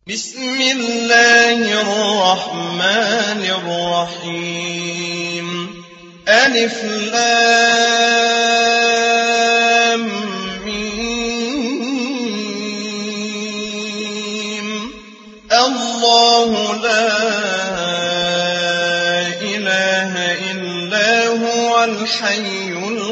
بسم الله الرحمن الرحيم ألف لام ميم الله لا إله إلا هو الحي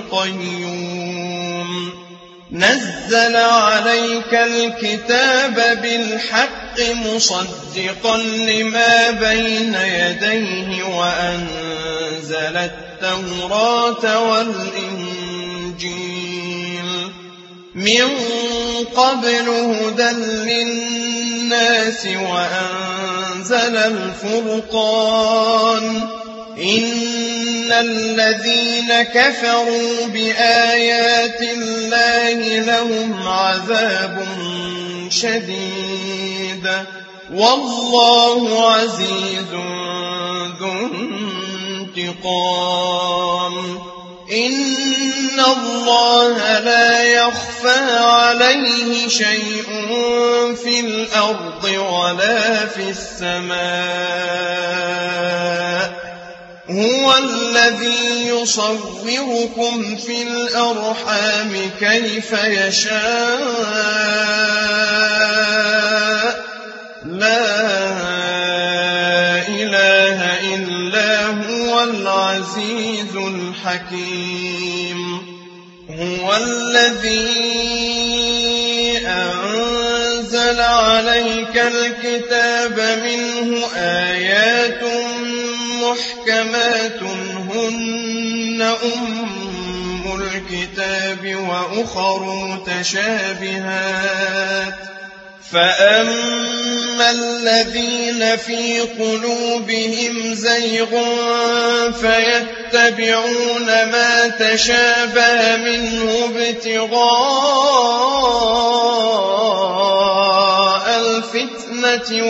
القيوم نزل عليك الكتاب بالحق مصدقا لما بين يديه وأنزل التوراة والإنجيل من قبل هدى للناس وأنزل الفرقان إن الذين كفروا بآيات الله لهم عذاب شديد والله عزيز ذو انتقام إن الله لا يخفى عليه شيء في الأرض ولا في السماء هو الذي يصوركم في الأرحام كيف يشاء لا إله إلا هو العزيز الحكيم هو الذي أنزل عليك الكتاب منه آيات محكمات هن أم الكتاب وأخر متشابهات فأما الذين في قلوبهم زيغ فيتبعون ما تشابه منه ابتغاء الفتنة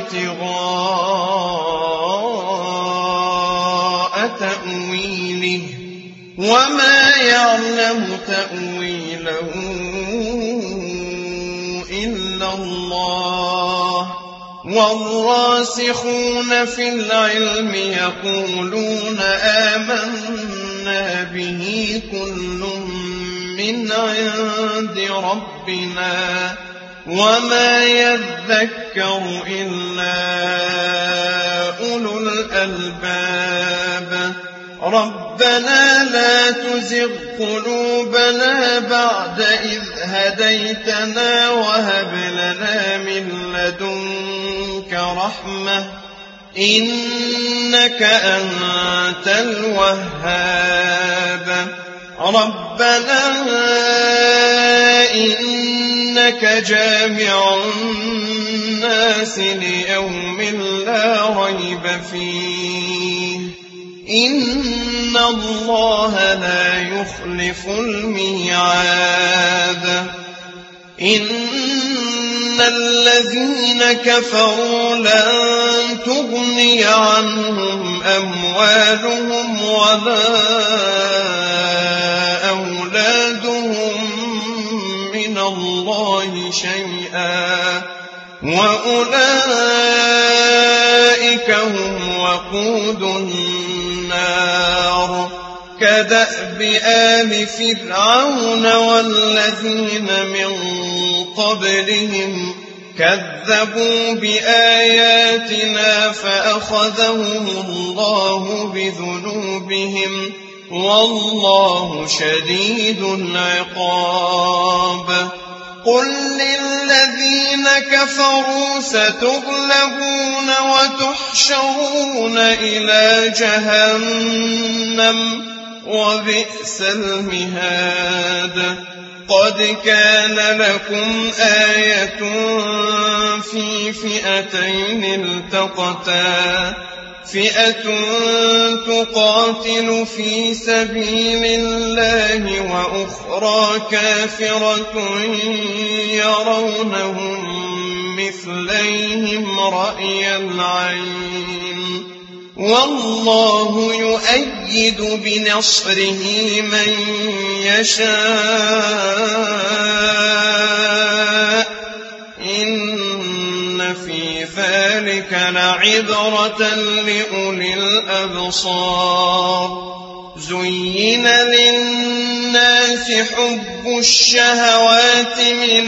وابتغاء تأويله وما يعلم تأويله إلا الله والراسخون في العلم يقولون آمنا به كل من عند ربنا وما يذكر إلا أولو الألباب ربنا لا تزغ قلوبنا بعد إذ هديتنا وهب لنا من لدنك رحمة إنك أنت الوهاب ربنا إنك جامع الناس ليوم لا ريب فيه إن الله لا يخلف الميعاد إن الذين كفروا لن تغني عنهم أموالهم ولا أولادهم من الله شيئا وأولئك هم وقود النار كدأب آل فرعون والذين من قبلهم كذبوا بآياتنا فأخذهم الله بذنوبهم والله شديد العقاب قل للذين كفروا ستغلبون وتحشرون إلى جهنم وبئس المهاد قد كان لكم آية في فئتين التقتا فئة تقاتل في سبيل الله وأخرى كافرة يرونهم مثليهم رأي العين والله يؤيد بنصره من يشاء إن في ذلك لعبرة لأولي الأبصار زين للناس حب الشهوات من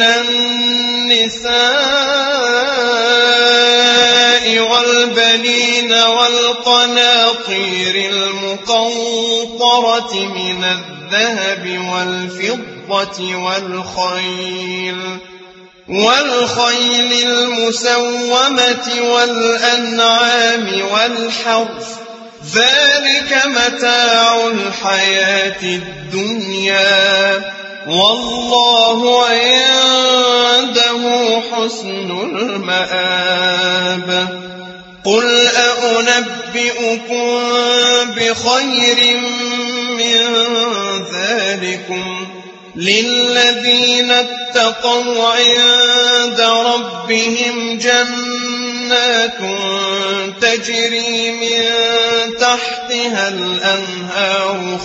النساء والبنين والقناطير المقنطرة من الذهب والفضة والخيل المسومة والأنعام والحرث ذلك متاع الحياة الدنيا والله عنده حسن المآب قل أنبئكم بخير من ذلكم للذين اتقوا عند ربهم جنات تجري من تحتها الأنهار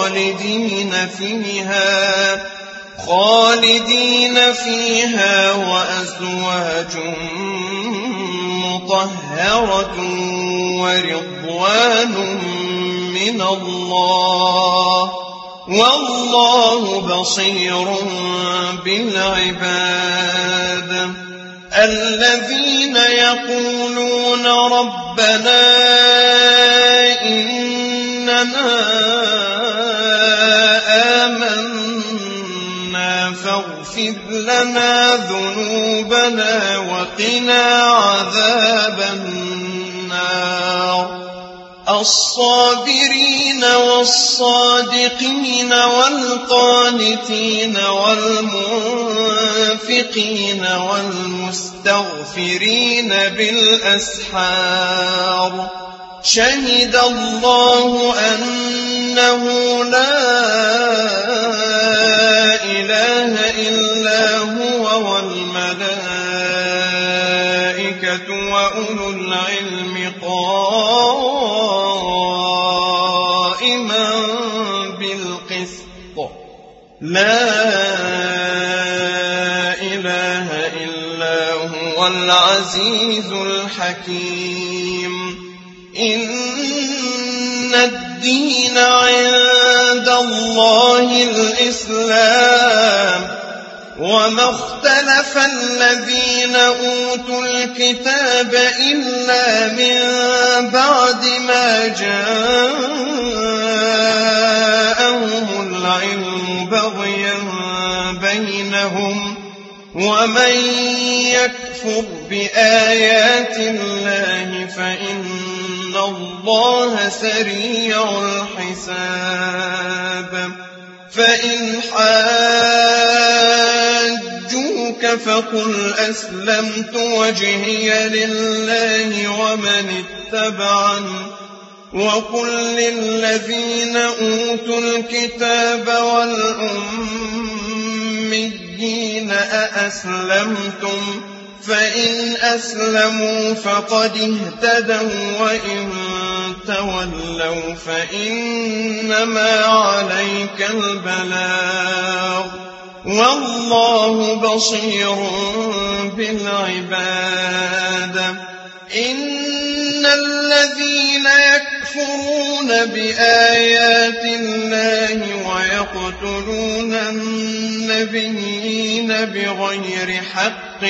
خالدين فيها وأزواج مطهرة ورضوان من الله والله بصير بالعباد الذين يقولون ربنا إننا آمنا فاغفر لنا ذنوبنا وقنا عذاب النار الصابرين والصادقين والقانتين والمنفقين والمستغفرين بالأسحار شهد الله أنه لا إله إلا هو والملائكة وأولو العلم قائما بالقسط لا إله إلا هو العزيز الحكيم إن الدين عند الله الإسلام وما اختلف الذين أوتوا الكتاب إلا من بعد ما جاءهم العلم بغيا بينهم ومن يكفر بآيات الله فإن الله سريع الحساب فإن حاجوك فقل أسلمت وجهي لله ومن اتبعني وقل للذين أوتوا الكتاب والأميين أأسلمتم فإن أسلموا فقد اهتدوا وإن تولوا فإنما عليك البلاغ والله بصير بالعباد إن الذين يكفرون بآيات الله ويقتلون النبيين بغير حق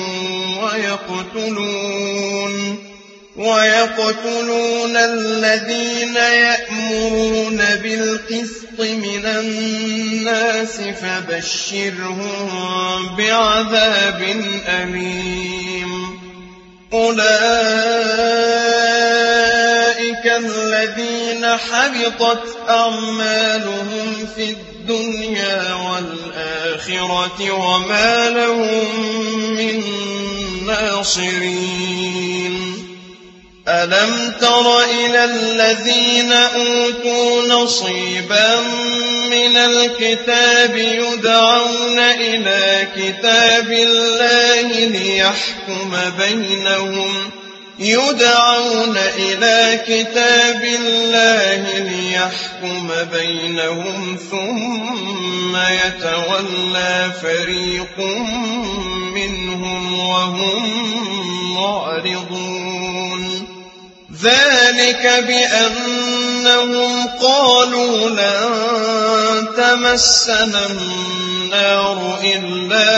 ويقتلون الذين يأمرون بالقسط من الناس فبشرهم بعذاب أليم أولئك الذين حبطت أعمالهم في الدنيا والآخرة وما لهم من ناصرين ألم تر إلى الذين أوتوا نصيبا من الكتاب يدعون إلى كتاب الله ليحكم بينهم يدعون إلى كتاب الله ليحكم بينهم ثم يتولى فريق منهم وهم معرضون ذلك بأنهم قالوا لن تمسنا النار إلا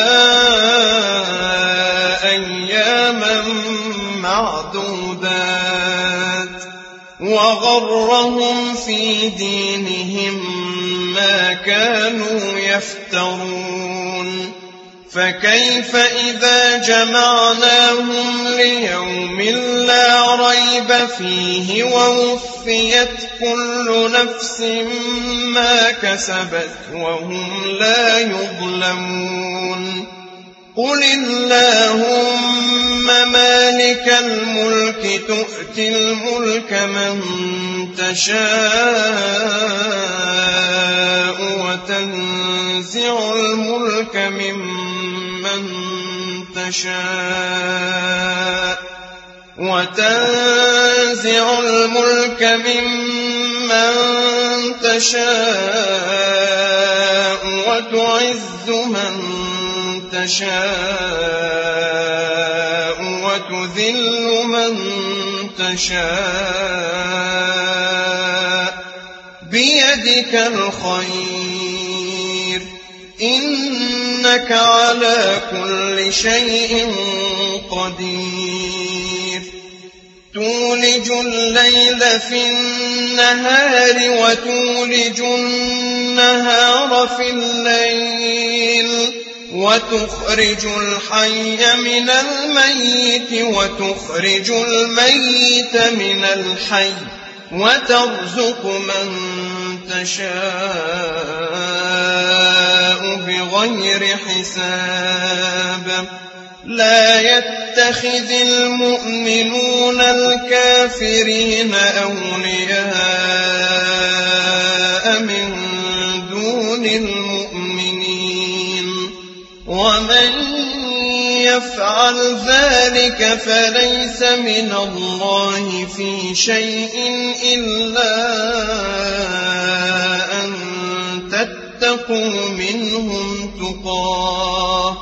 أياما معدودات وغرهم في دينهم ما كانوا يفترون فكيف إذا جمعناهم ليوم لا ريب فيه ووفيت كل نفس ما كسبت وهم لا يظلمون قل اللهم مالك الملك تؤتي الملك من تشاء وتنزع الملك ممن تشاء وتعز من تشاء وتذل من تشاء بيدك الخير إنك على كل شيء قدير تولج الليل في النهار وتولج النهار في الليل وتخرج الحي من الميت وتخرج الميت من الحي وترزق من تشاء بغير حساب لا يتخذ المؤمنون الكافرين أولياء من دون المؤمنين ومن يفعل ذلك فليس من الله في شيء إلا أن تتقوا منهم تقاه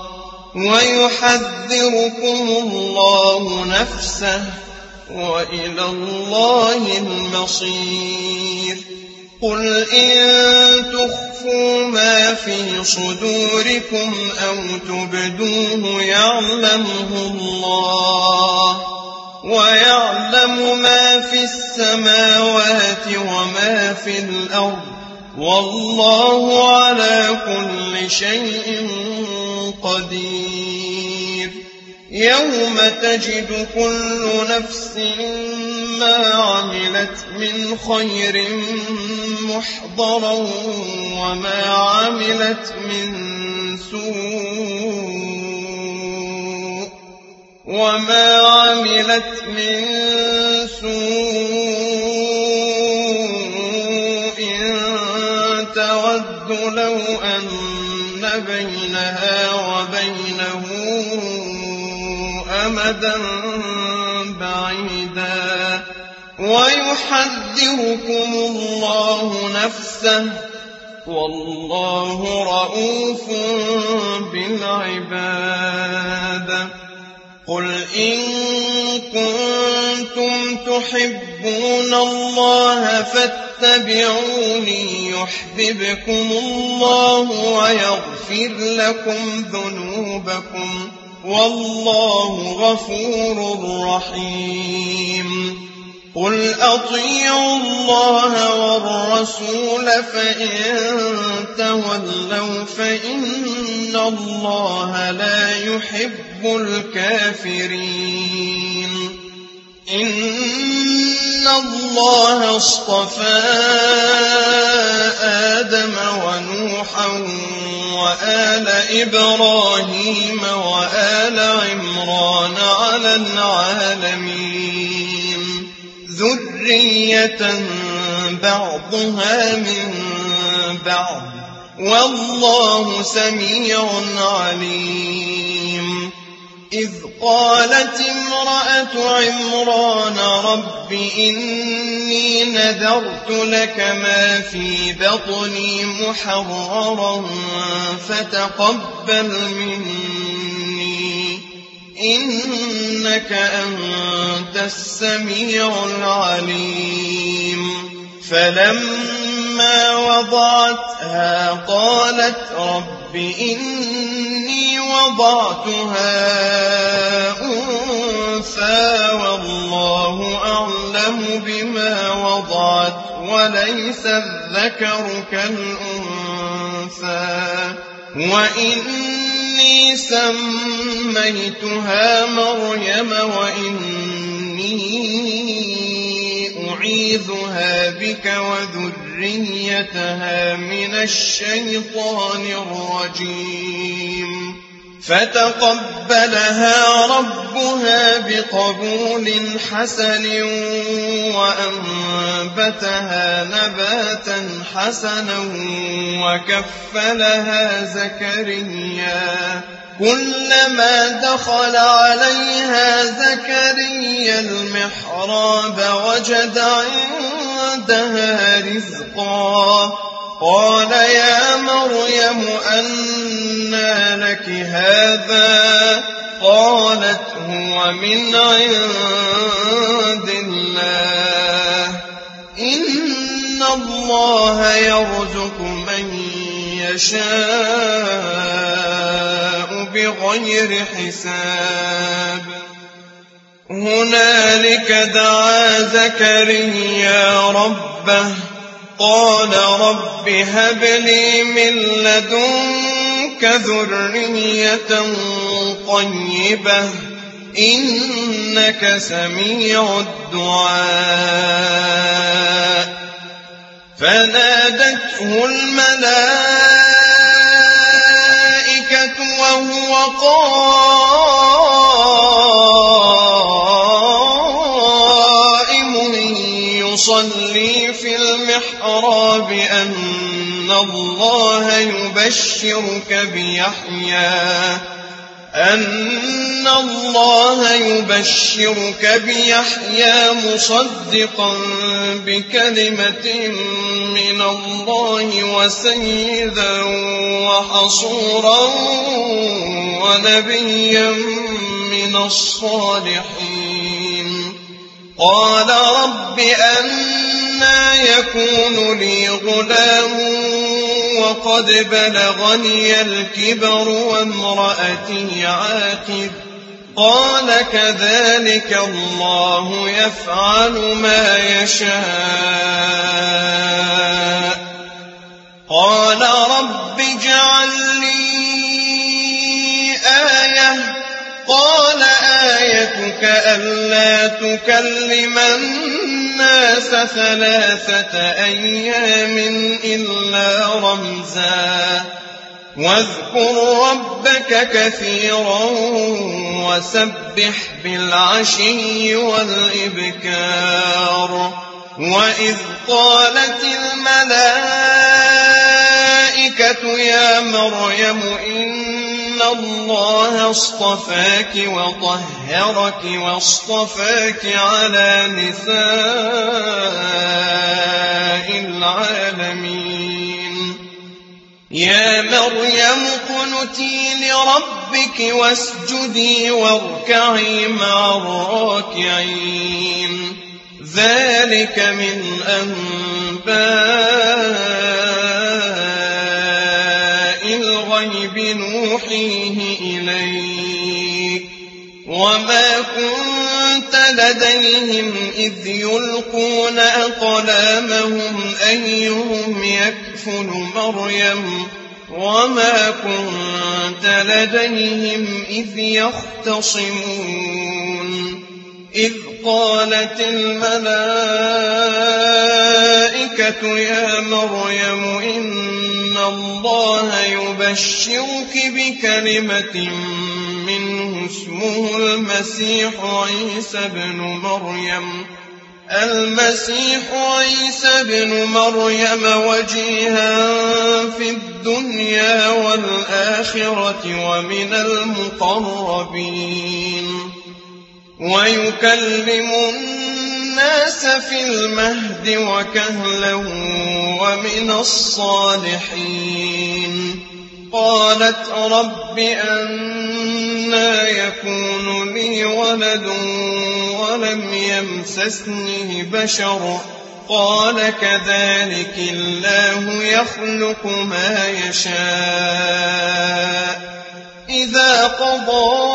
ويحذركم الله نفسه وإلى الله المصير قل إن تخفوا ما في صدوركم أو تبدوه يعلمه الله ويعلم ما في السماوات وما في الأرض والله على كل شيء قدير يوم تجد كل نفس ما عملت من خير محضرا وما عملت من سوء تود لو أن بينها وبينه أمدا بعيدا ويحذركم الله نفسه والله رؤوف بالعباد قل إن كنتم تحبون الله فاتبعوني يحببكم الله ويغفر لكم ذنوبكم والله غفور رحيم قل أطيعوا الله والرسول فإن تولوا فإن الله لا يحب الكافرين إن الله اصطفى آدم ونوحا وآل إبراهيم وآل عمران على العالمين ذرية بعضها من بعض والله سميع عليم إذ قالت امرأة عمران رب إني نذرت لك ما في بطني محررا فتقبل مني إنك أنت السميع العليم فلما وضعتها قالت رب إني وضعتها أنثى والله أعلم بما وضعت وليس الذكر كالأنثى وإني سميتها مريم وإني أعيذها بك وذريتها من الشيطان الرجيم فتقبلها ربها بقبول حسن وأنبتها نباتا حسنا وكفلها زكريا كلما دخل عليها زكريا المحراب وجد عندها رزقا قال يا مريم أنى لك هذا قالت هو من عند الله إن الله يرزق من يشاء بغير حساب هنالك دعا زكريا ربه قال رب هب لي من لدنك ذرية طيبة إنك سميع الدعاء فنادته الملائكة وهو قائم يصلي في المحراب أن الله يبشرك بيحيى مصدقا بكلمة من الله وسيدا وحصورا ونبيا من الصالحين قال رب أنى يكون لي غلام وقد بلغني الكبر وامرأتي عاقر قال كذلك الله يفعل ما يشاء قال رب اجعل لي آية قال آيتك ألا تكلم الناس 3 أيام إلا رمزا واذكر ربك كثيرا وسبح بالعشي والإبكار وإذ قالت الملائكة يا مريم إن الله اصطفاك وطهرك واصطفاك على نساء العالمين يا مريم اقنتي لربك واسجدي واركعي مع الراكعين ذلك من أنباء الغيب نوحيه إليك وما كنت لديهم إذ يلقون أقلامهم أيهم يكفل مريم وما كنت لديهم إذ يختصمون إذ قالت الملائكة يا مريم إن الله يبشرك بكلمة منه اسمه المسيح عيسى ابن مريم المسيح عيسى ابن مريم وجيها في الدنيا والآخرة ومن المقربين ويكلم الناس في المهد وكهلا ومن الصالحين. قالت رب أنى يكون لي ولد ولم يمسسني بشر قال كذلك الله يخلق ما يشاء إذا قضى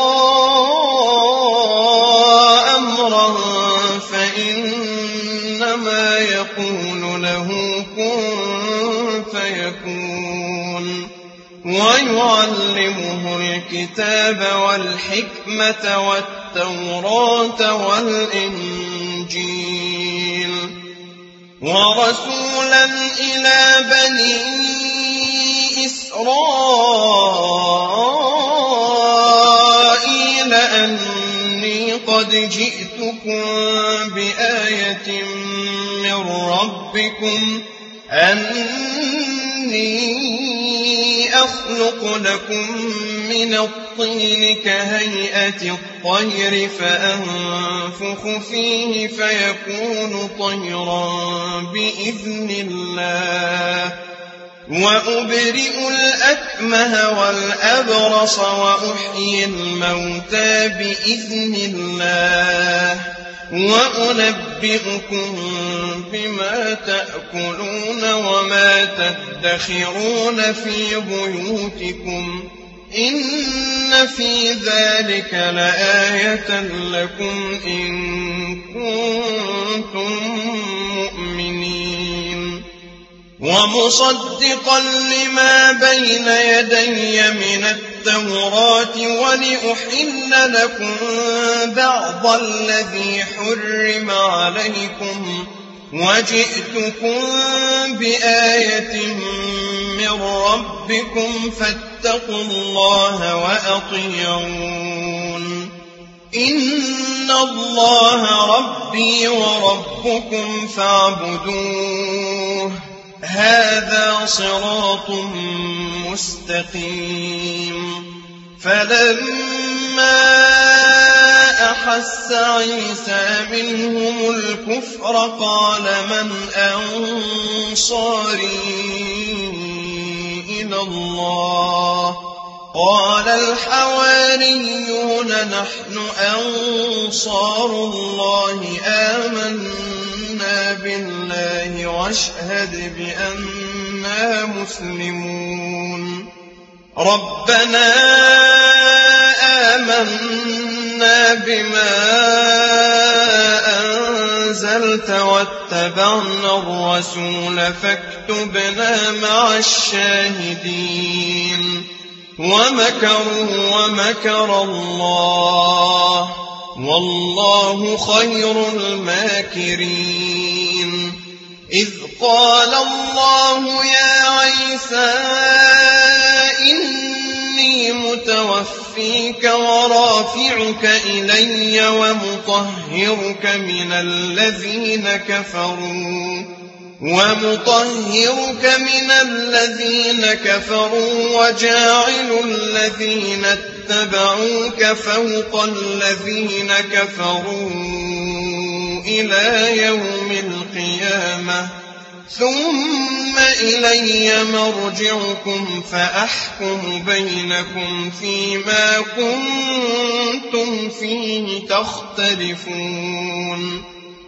أمرا فإنما يقول له كن فيكون. ويعلمه الكتاب والحكمة والتوراة والإنجيل ورسولا إلى بني إسرائيل أني قد جئتكم بآية من ربكم أني أخلق لكم من الطين كهيئة الطير فأنفخ فيه فيكون طيرا بإذن الله وأبرئ الأكمه والأبرص وأحيي الموتى بإذن الله وأنبئكم بما تأكلون وما تدخرون في بيوتكم إن في ذلك لآية لكم إن كنتم مؤمنين. ومصدقا لما بين يدي من التوراة ولأحل لكم بعض الذي حرم عليكم وجئتكم بآية من ربكم فاتقوا الله وأطيعون إن الله ربي وربكم فاعبدوه هذا صراط مستقيم. فلما أحس عيسى منهم الكفر قال من أنصاري إلى الله قال الحواريون نحن أنصار الله آمنا بالله واشهد بأننا مسلمون. ربنا آمنا بما أنزلت واتبعنا الرسول فاكتبنا مع الشاهدين. ومكروا ومكر الله والله خير الماكرين. إذ قال الله يا عيسى إني متوفيك ورافعك إلي ومطهرك من الذين كفروا وجاعل الذين اتبعوك فوق الذين كفروا إلى يوم القيامة ثم إلي مرجعكم فأحكم بينكم فيما كنتم فيه تختلفون.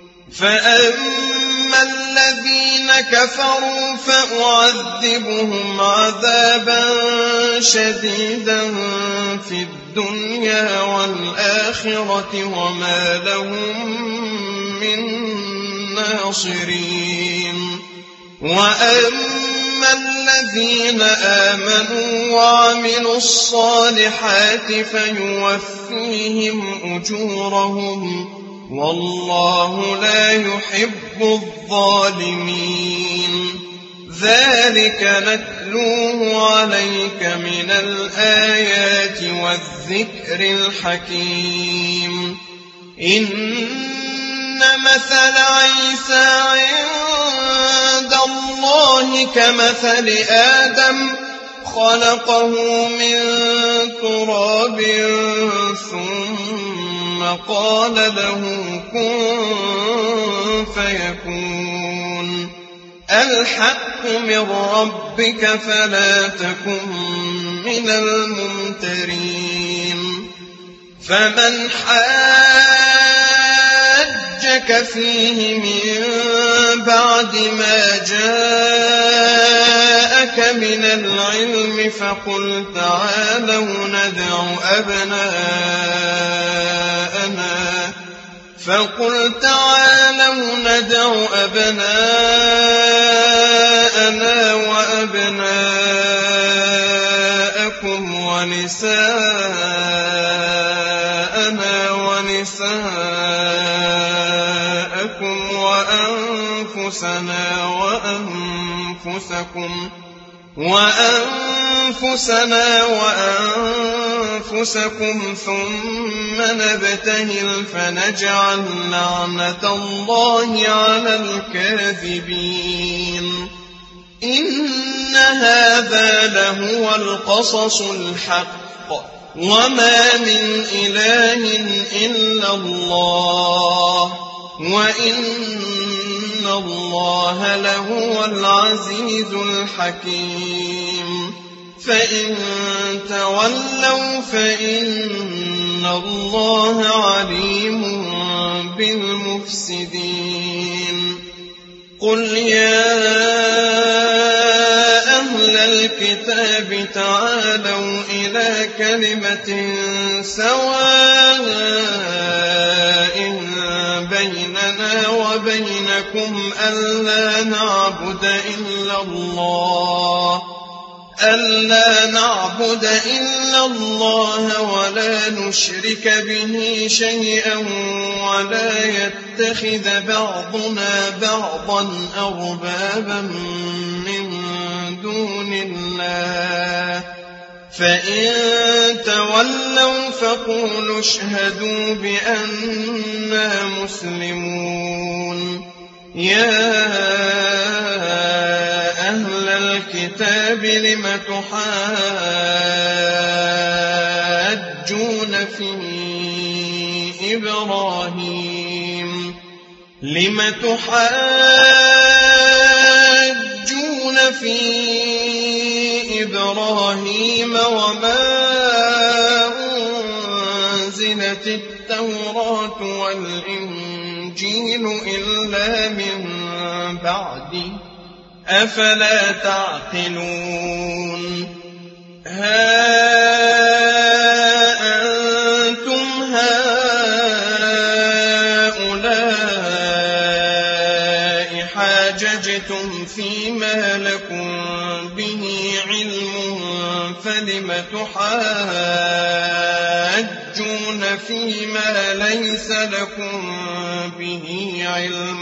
فأما الذين كفروا فأعذبهم عذابا شديدا في الدنيا والآخرة وما لهم من ناصرين. وأما الذين آمنوا وعملوا الصالحات فيوفيهم أجورهم والله لا يحب الظالمين. ذلك نتلوه عليك من الآيات والذكر الحكيم. إن مثل عيسى عند الله كمثل آدم خلقه من تراب ثم قال له كن فيكون الحق من ربك فلا تكن من الممترين فمن حاجك فيه من بعد ما جاءك من العلم فقل تعالوا ندع أبناءنا وأبناءكم ونساءنا ونساءكم وأنفسنا وأنفسكم ثم نبتهل فنجعل لعنة الله على الكاذبين إن هذا لهو القصص الحق وما من إله إلا الله وإن الله لهو العزيز الحكيم فإن تولوا فإن الله عليم بالمفسدين قل يا أهل الكتاب تعالوا إلى كلمة سواء بيننا وبينكم ألا نعبد إلا الله ولا نشرك به شيئا ولا يتخذ بعضنا بعضا أربابا من دون الله فإن تولوا فقولوا اشهدوا بأننا مسلمون يا أهل الكتاب لم تحاجون في إبراهيم وما أنزلت التوراة والإنجيل إلا من بعده أفلا تعقلون ها أنتم هؤلاء حاججتم فيما لكم به علم فلم تحاجون فيما ليس لكم به علم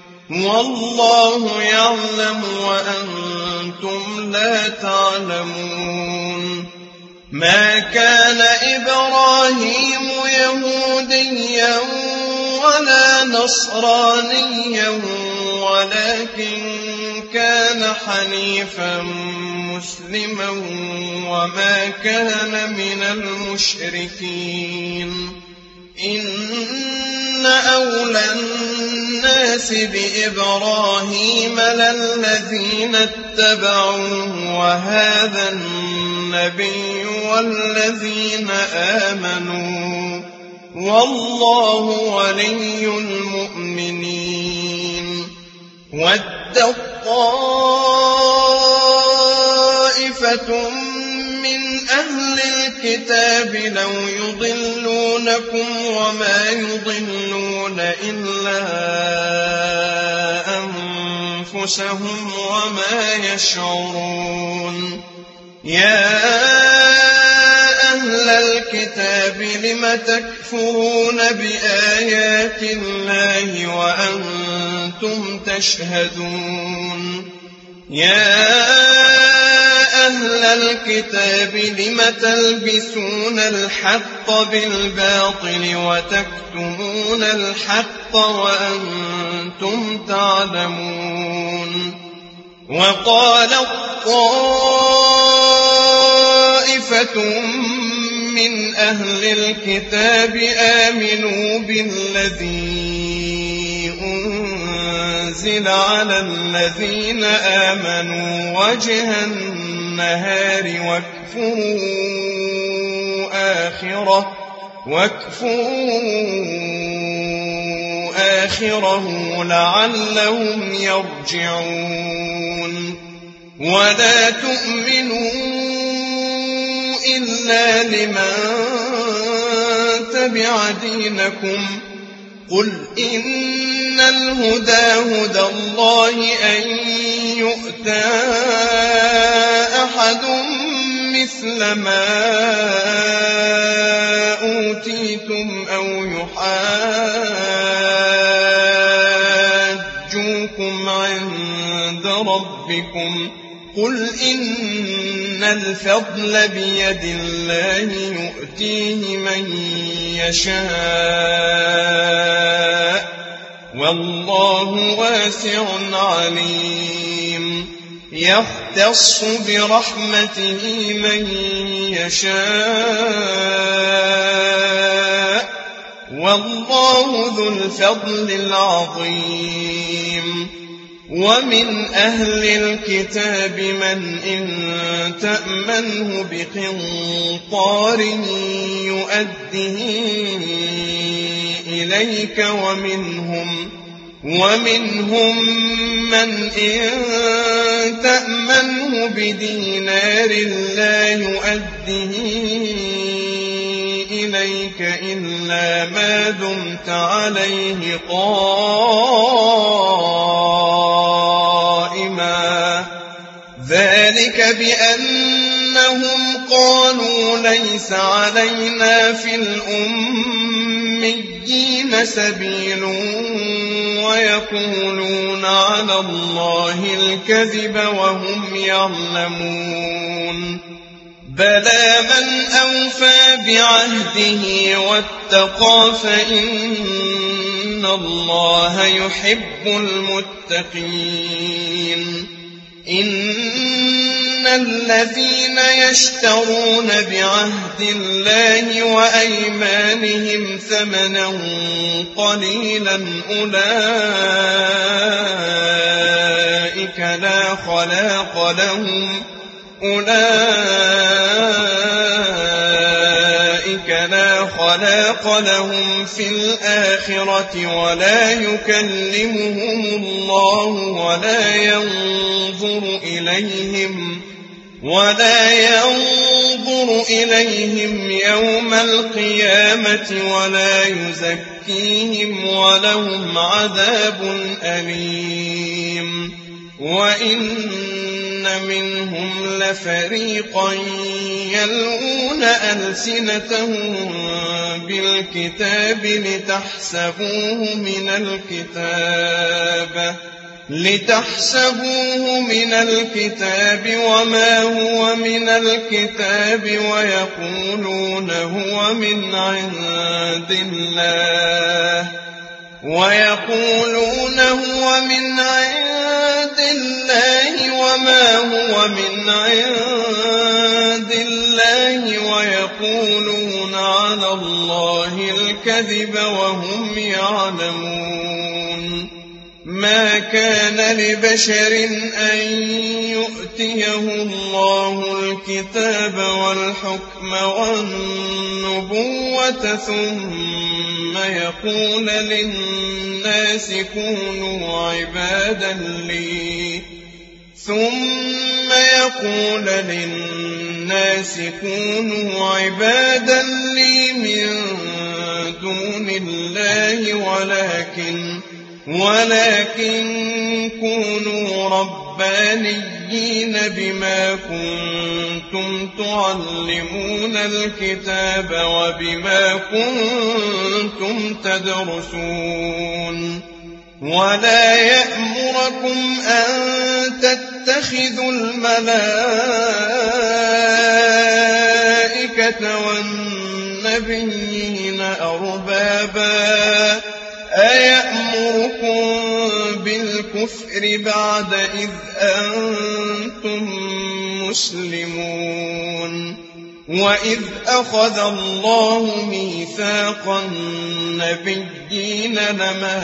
والله يعلم وأنتم لا تعلمون ما كان إبراهيم يهوديا ولا نصرانيا ولكن كان حنيفا مسلما وما كان من المشركين إن أولى الناس بإبراهيم للذين اتبعوه وهذا النبي والذين آمنوا والله ولي المؤمنين ود طائفة من أهل الكتاب لو يضلونكم وما يضلون إلا أنفسهم وما يشعرون يا أهل الكتاب لم تكفرون بآيات الله وأنتم تشهدون يا أهل الكتاب لم تلبسون الحق بالباطل وتكتمون الحق وأنتم تعلمون وقالت طائفة من أهل الكتاب آمنوا بالذي أنزل على الذين آمنوا وجه النهار واكفروا آخره لعلهم يرجعون ولا تؤمنوا إلا لمن تبع دينكم قل إن الهدى هدى الله أن يؤتى أحد مثل ما أوتيتم أو يحاجوكم عند ربكم قل إن الفضل بيد الله يؤتيه من يشاء والله واسع عليم يختص برحمته من يشاء والله ذو الفضل العظيم ومن أهل الكتاب من إن تأمنه بقنطار يؤده إليك ومنهم من إن تأمنه بدينار لا يؤده إليك إلا ما دمت عليه قائما ذلك بأنهم قالوا ليس علينا في الأميين سبيل ويقولون على الله الكذب وهم يعلمون بلى من أوفى بعهده واتقى فإن الله يحب المتقين إن الذين يشترون بعهد الله وأيمانهم ثمنا قليلا أولئك لا خلاق لهم في الآخرة ولا يكلمهم الله ولا ينظر إليهم يوم القيامة ولا يزكيهم ولهم عذاب أليم وإن منهم لفريقا يلوون ألسنتهم بالكتاب لتحسبوه من الكتاب وما هو من الكتاب ويقولون هو من عند الله وما هو من عند الله ويقولون على الله الكذب وهم يعلمون ما كان لبشر أن يؤتيه الله الكتاب والحكم والنبوة ثم يقول للناس كونوا عبادا لي من دون الله ولكن كونوا ربانيين بما كنتم تعلمون الكتاب وبما كنتم تدرسون ولا يأمركم أن تتخذوا الملائكة والنبيين أربابا أيأمركم بالكفر بعد إذ أنتم مسلمون وإذ أخذ الله ميثاق النبيين لما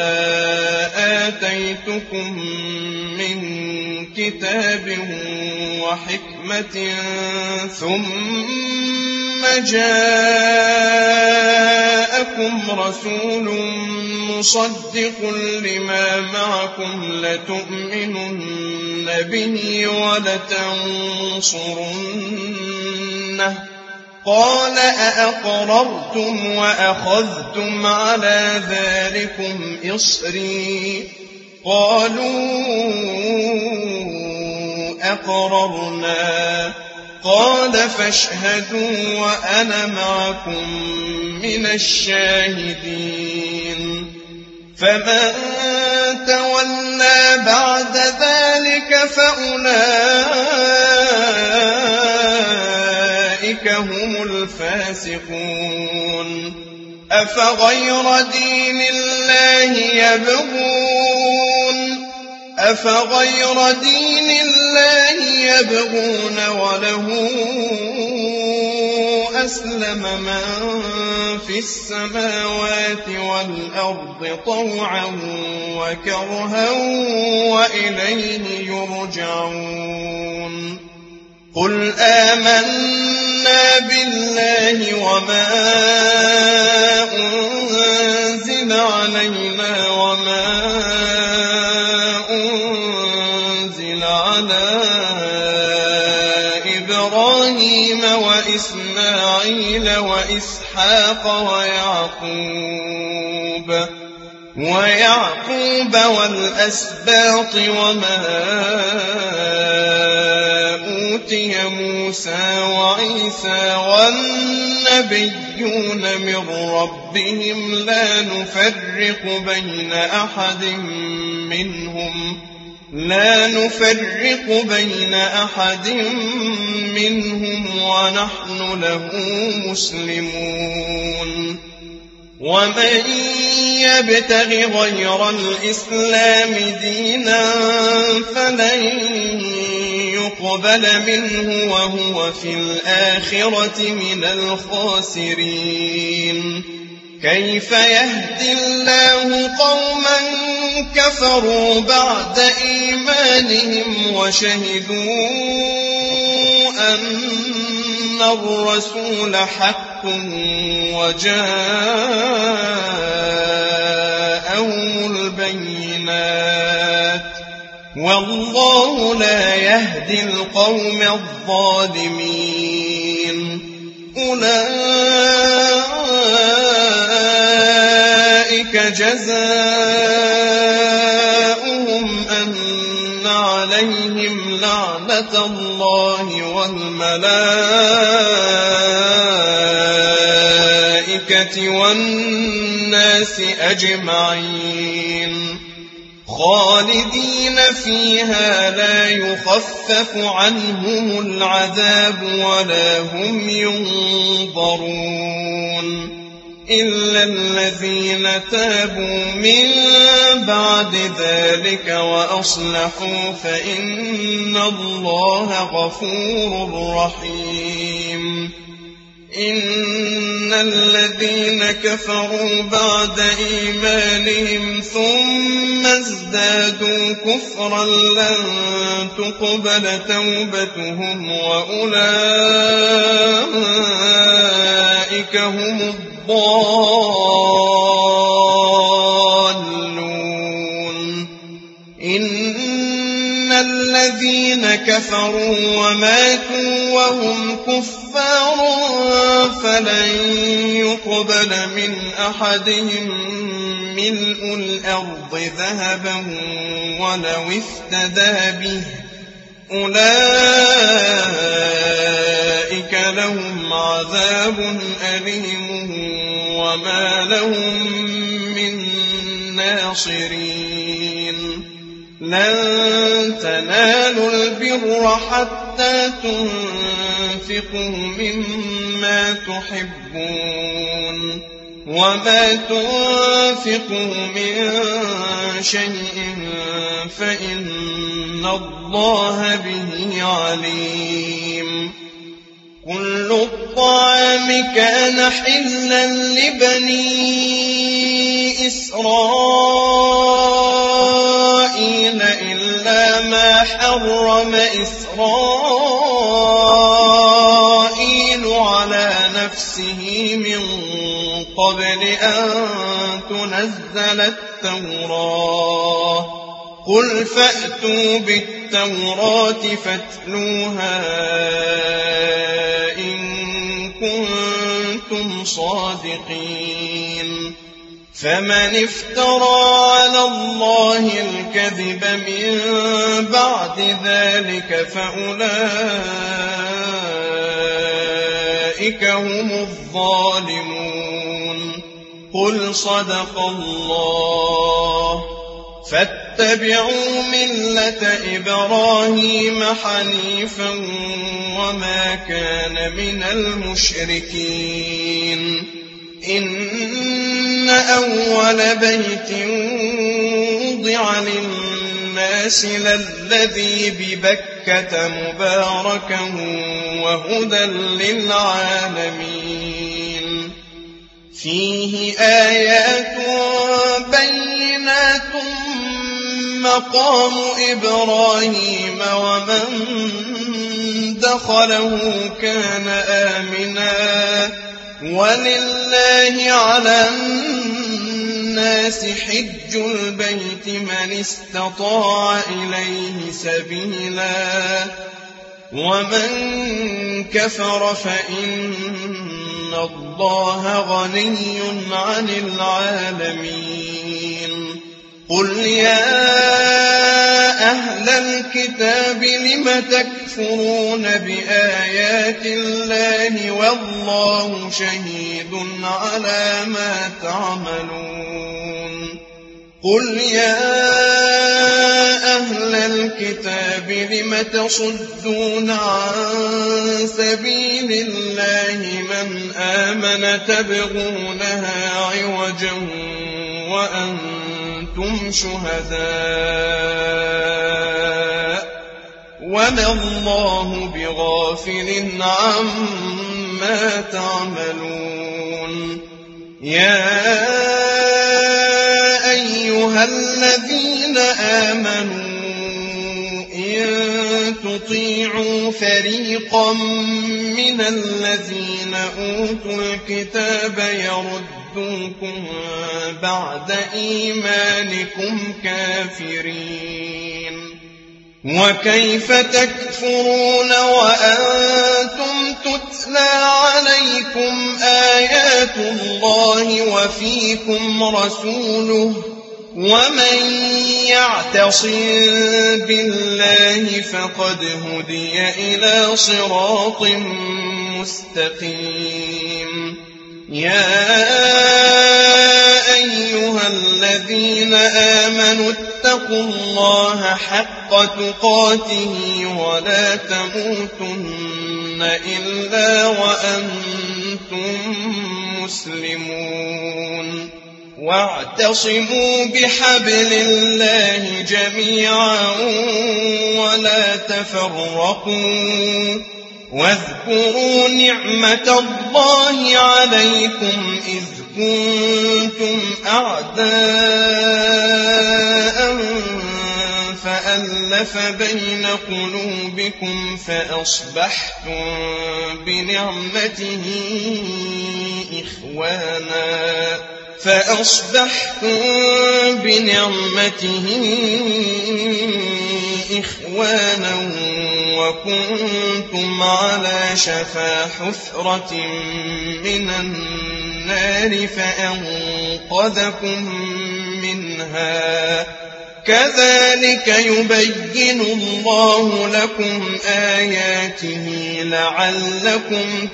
آتيتكم من كتاب وحكمة ثم جاءكم رسول مصدق لما معكم لتؤمنن به ولتنصرنه قال أأقررتم وأخذتم على ذلكم إصري قالوا أقررنا قال فاشهدوا وأنا معكم من الشاهدين فمن تولى بعد ذلك فأولئك هم الفاسقون أفغير دين الله يبغون وله أسلم من في السماوات والأرض طوعا وكرها وإليه يرجعون قل آمنا بالله وما أنزل علينا وما أنزل على إبراهيم وإسماعيل وإسحاق ويعقوب والأسباط وما أوتي موسى وعيسى والنبيون من ربهم لا نفرق بين أحد منهم ونحن له مسلمون ومن يبتغ غير الإسلام دينا فلن يقبل منه وهو في الآخرة من الخاسرين كيف يهدي الله قوما كفروا بعد إيمانهم وشهدوا أن الرسول حق وجاءهم البينات والله لا يهدي القوم الظالمين أولئك جزاؤهم أن عليهم لعنة الله والملائكة والناس أجمعين خالدين فيها لا يخفف عنهم العذاب ولا هم ينظرون إلا الذين تابوا من بعد ذلك وأصلحوا فإن الله غفور رحيم إن الذين كفروا بعد إيمانهم ثم ازدادوا كفرا لن تقبل توبتهم وأولئك هم الضالون إن الذين كفروا وماتوا وهم كفار فلن يقبل من أحدهم ملء الأرض ذهبا ولو افتدى به أولئك لهم عذاب أليم وما لهم من الناصرين لن تنالوا البر حتى تنفقوا مما تحبون وما تنفقوا من شيء فإن الله به عليم كل الطعام كان حلا لبني إسرائيل إلا ما حرم إسرائيل على نفسه من قبل أن تنزل التوراة قل فأتوا بالتوراة فاتلوها إن كنتم صادقين فمن افترى على الله الكذب من بعد ذلك فأولئك هم الظالمون قل صدق الله فاتبعوا ملة إبراهيم حنيفا وما كان من المشركين إن أول بيت وضع للناس للذي ببكة مباركا وهدى للعالمين فيه آيات بينات مقام إبراهيم ومن دخله كان آمنا ولله على الناس حج البيت من استطاع إليه سبيلا ومن كفر فإن الله غني عن العالمين قل يا أهل الكتاب لم تكفرون بآيات الله والله شهيد على ما تعملون قل يا أهل الكتاب لم تصدون عن سبيل الله من آمن تبغونها عوجا وأنتم شهداء وما الله بغافل عما تعملون يا أيها الذين آمنوا إن تطيعوا فريقا من الذين أوتوا الكتاب يردوكم بعد إيمانكم كافرين وكيف تكفرون وأنتم تتلى عليكم آيات الله وفيكم رسوله ومن يعتصم بالله فقد هدي إلى صراط مستقيم يا أيها الذين آمنوا اتقوا الله حق تقاته ولا تموتن إلا وأنتم مسلمون واعتصموا بحبل الله جميعا ولا تفرقوا واذكروا نعمة الله عليكم إذ كنتم أعداء فألف بين قلوبكم فأصبحتم بنعمته إخوانا وكنتم على شفا حفرة من النار فأنقذكم منها كذلك يبين الله لكم آياته لعلكم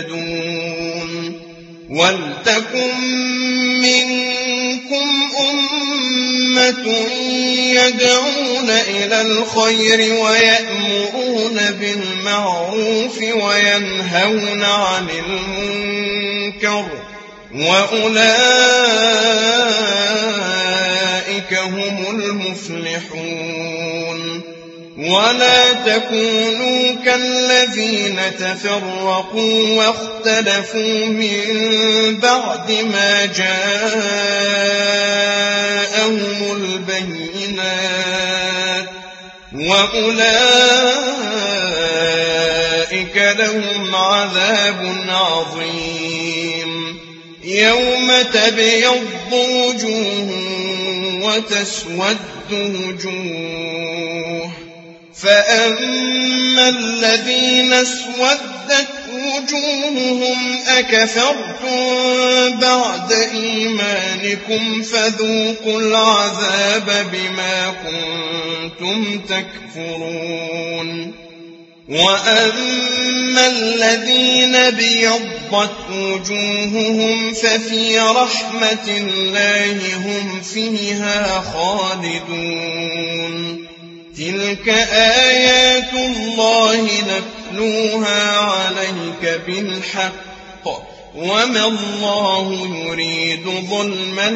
تهتدون ولتكن منكم أمة أمة يدعون إلى الخير ويأمرون بالمعروف وينهون عن المنكر وأولئك هم المفلحون ولا تكونوا كالذين تفرقوا واختلفوا من بعد ما جاءهم البينات وأولئك لهم عذاب عظيم يوم تبيض وجوه وتسود وجوه فأما الذين اسودت وجوههم أكفرتم بعد إيمانكم فذوقوا العذاب بما كنتم تكفرون وأما الذين ابيضت وجوههم ففي رحمة الله هم فيها خالدون تلك آيات الله نتلوها عليك بالحق وما الله يريد ظلما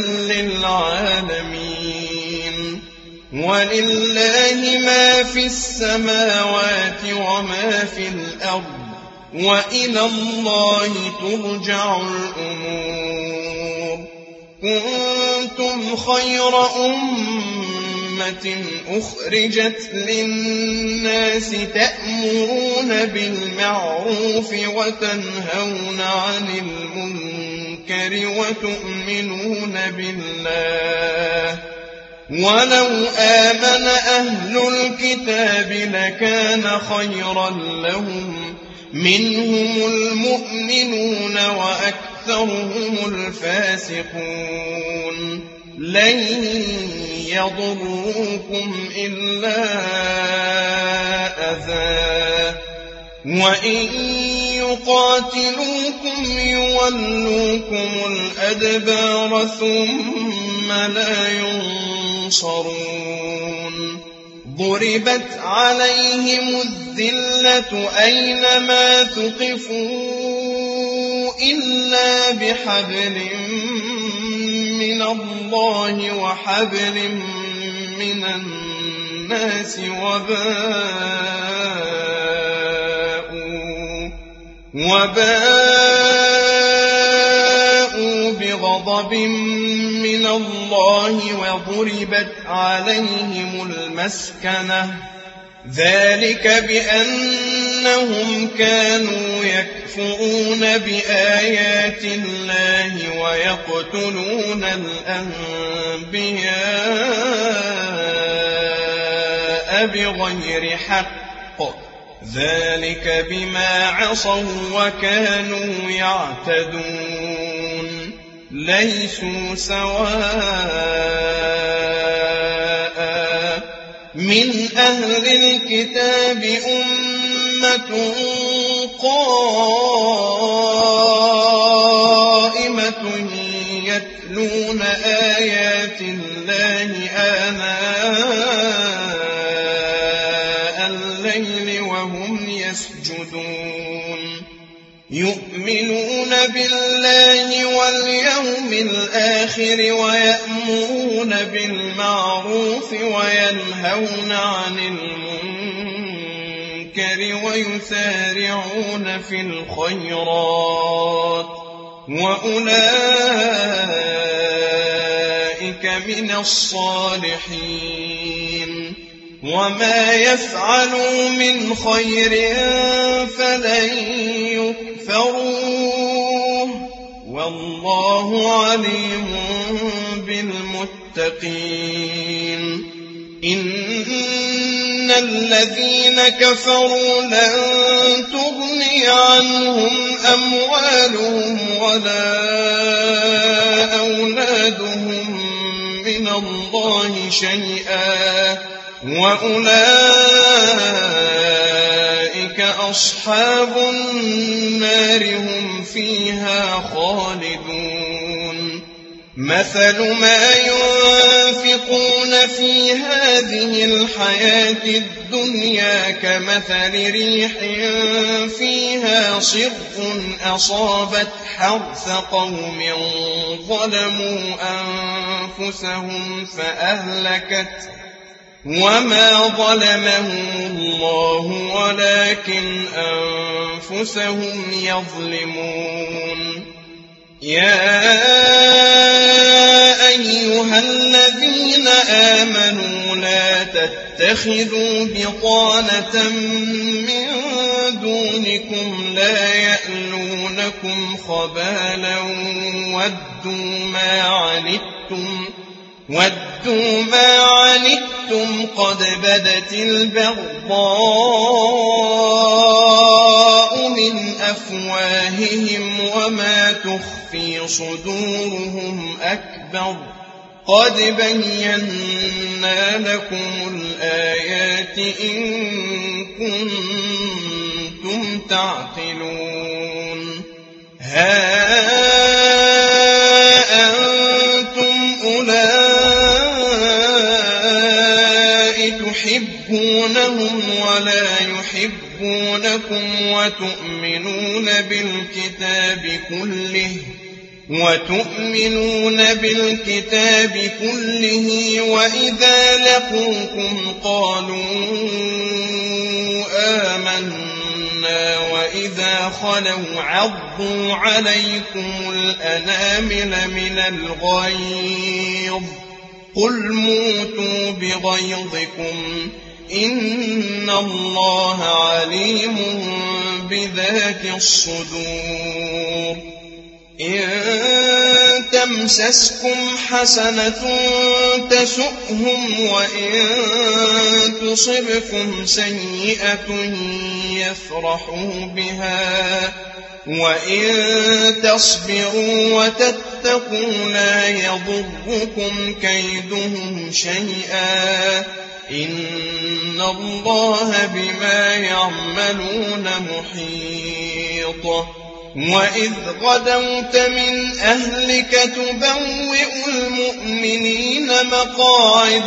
للعالمين ولله ما في السماوات وما في الأرض وإلى الله ترجع الأمور كنتم خير أمة أخرجت للناس تأمرون بالمعروف وتنهون عن المنكر وتؤمنون بالله ولو آمن أهل الكتاب لكان خيرا لهم منهم المؤمنون وأكثرهم الفاسقون لن يضروكم إلا أذى وإن يقاتلوكم يولوكم الأدبار ثم لا ينصرون ضربت عليهم الذلة أينما ثقفوا إلا بحبل من الله وحبل من الناس وباءوا بغضب من الله وضربت عليهم المسكنة ذلك بأنهم كانوا يكفرون بآيات الله ويقتلون الأنبياء بغير حق ذلك بما عصوا وكانوا يعتدون ليسوا سواء من أهل الكتاب أمة قائمة يتلون آيات الله آناء الليل وهم يسجدون يؤمنون بالله واليوم الآخر ويأمرون بالمعروف وينهون عن المنكر ويسارعون في الخيرات وأولئك من الصالحين وما يفعلوا من خير فلن يكفروه والله عليم بالمتقين إن الذين كفروا لن تغني عنهم أموالهم ولا أولادهم من الله شيئا وأولئك أصحاب النار هم فيها خالدون مثل ما ينفقون ينفقون في هذه الحياة الدنيا كمثل ريح فيها صر أصابت حرث قوم ظلموا أنفسهم فأهلكت وما ظلمهم الله ولكن أنفسهم يظلمون يا أيها الذين آمنوا لا تتخذوا بطانة من دونكم لا يألونكم خبالا ودوا ما عنتم قد بدت البغضاء من أفواههم وما تخفي صدورهم أكبر قد بينا لكم الآيات إن كنتم تعقلون ها أنتم أولئك تحبونهم ولا يحبونكم وتؤمنون بالكتاب كله وإذا لقوكم قالوا آمنا وإذا خلوا عضوا عليكم الأنامل من الغيظ قل موتوا بغيظكم إن الله عليم بذات الصدور إن تمسسكم حسنة تسؤهم وإن تصبكم سيئة يفرحوا بها وإن تصبروا وتتقوا لا يضركم كيدهم شيئا إن الله بما يعملون محيط وإذ غدوت من أهلك تبوئ المؤمنين مقاعد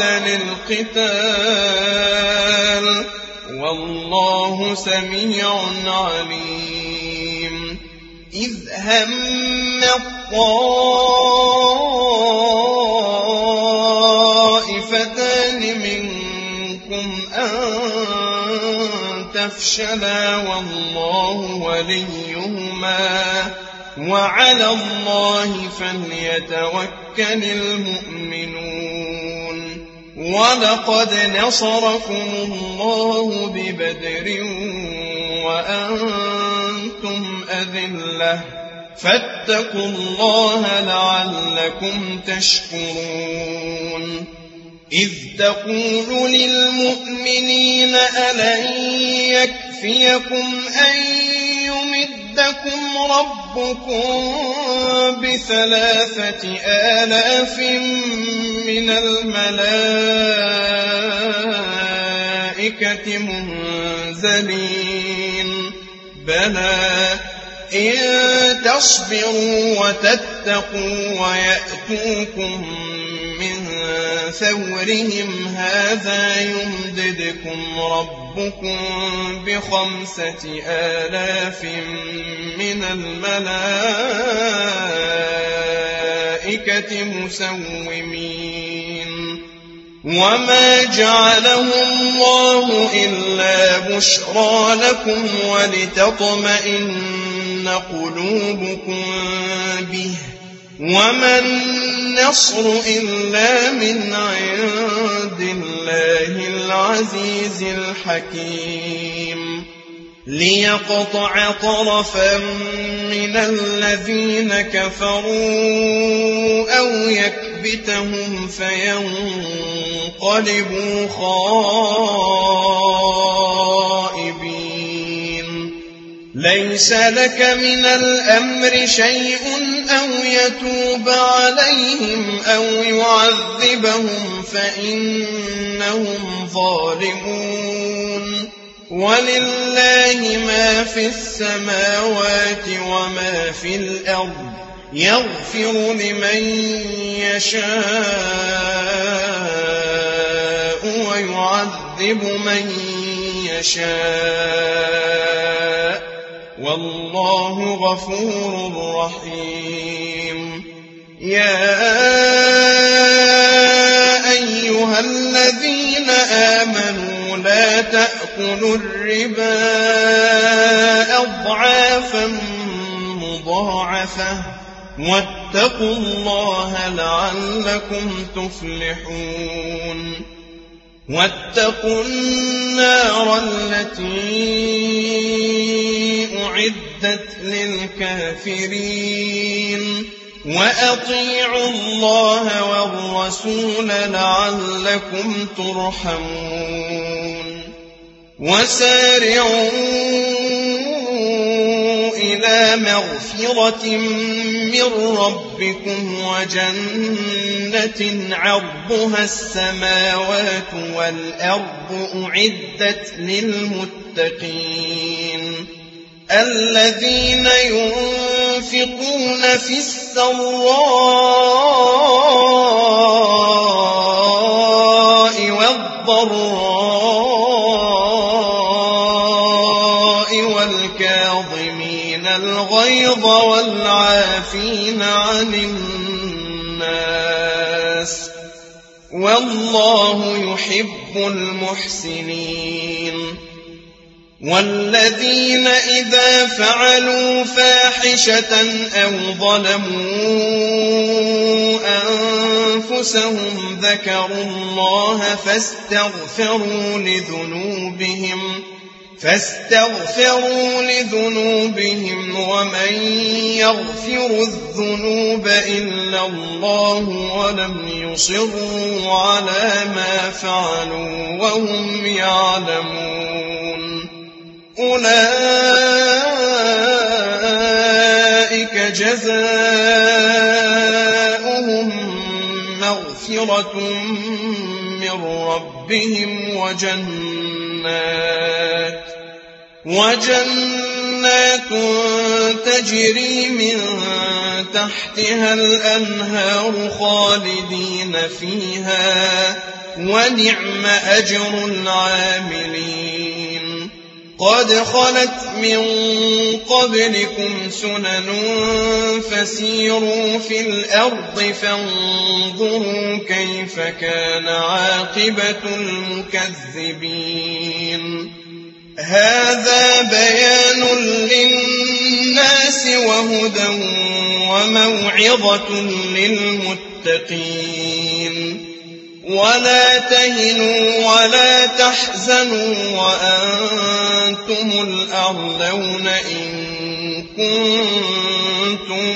للقتال والله سميع عليم إذ هم الطائفتان منكم أن تفشلا والله وليهما وعلى الله فليتوكل المؤمنون ولقد نصركم الله ببدر وأنتم أذلة فاتقوا الله لعلكم تشكرون إذ تقول للمؤمنين ألن يكفيكم أن يمدكم ربكم ب3,000 من الملائكة منزلين بلى إن تصبروا وتتقوا ويأتوكم من فورهم هذا يمددكم ربكم ب5,000 من الملائكة مسومين وما جعله الله إلا بشرى لكم ولتطمئن قلوبكم به وما النصر إلا من عند الله العزيز الحكيم ليقطع طرفا من الذين كفروا أو يكبتهم فينقلبوا خائبين ليس لك من الأمر شيء أو يتوب عليهم أو يعذبهم فإنهم ظالمون ولله ما في السماوات وما في الأرض يغفر لمن يشاء ويعذب من يشاء والله غفور رحيم يا أيها الذين آمنوا لا تأكلوا الربا أضعافا مضاعفة واتقوا الله لعلكم تفلحون واتقوا النار التي أعدت للكافرين وأطيعوا الله والرسول لعلكم ترحمون وسارعوا إلى مغفرة من ربكم وجنة عرضها السماوات والأرض أعدت للمتقين الذين ينفقون في السراء والضراء والكاظمين الغيظ والعافين عن الناس والله يحب المحسنين والذين إذا فعلوا فاحشة أو ظلموا أنفسهم ذكروا الله فاستغفروا لذنوبهم ومن يغفر الذنوب إلا الله ولم يصروا على ما فعلوا وهم يعلمون أولئك جزاؤهم مغفرة من ربهم وجنات تجري من تحتها الأنهار خالدين فيها ونعم أجر العاملين قد خلت من قبلكم سنن فسيروا في الأرض فانظروا كيف كان عاقبة المكذبين هذا بيان للناس وهدى وموعظة للمتقين ولا تهنوا ولا تحزنوا وأنتم الأعلون إن كنتم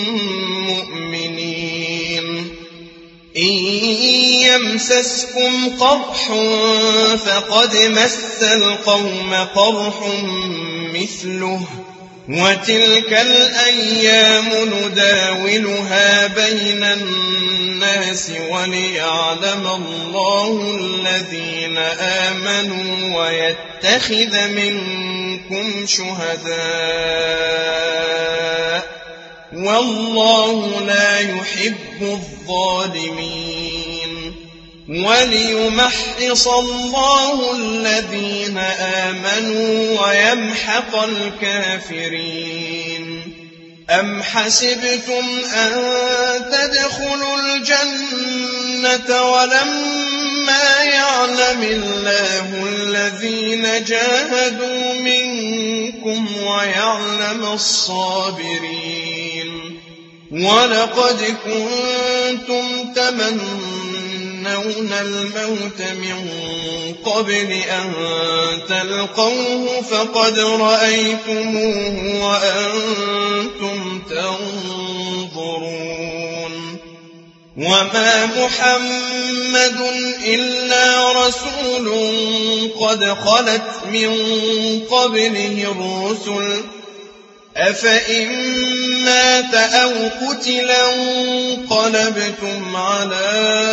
مؤمنين إن يمسسكم قرح فقد مس القوم قرح مثله وتلك الأيام نداولها بين الناس وليعلم الله الذين آمنوا ويتخذ منكم شهداء والله لا يحب الظالمين وليمحص الله الذين آمنوا ويمحق الكافرين أم حسبتم أن تدخلوا الجنة ولما يعلم الله الذين جاهدوا منكم ويعلم الصابرين ولقد كنتم تمنون الموت من قبل أن تلقوه فقد رأيتموه وأنتم تنظرون وما محمد إلا رسول قد خلت من قبله الرسل أفإن مات أو قتلا انقلبتم على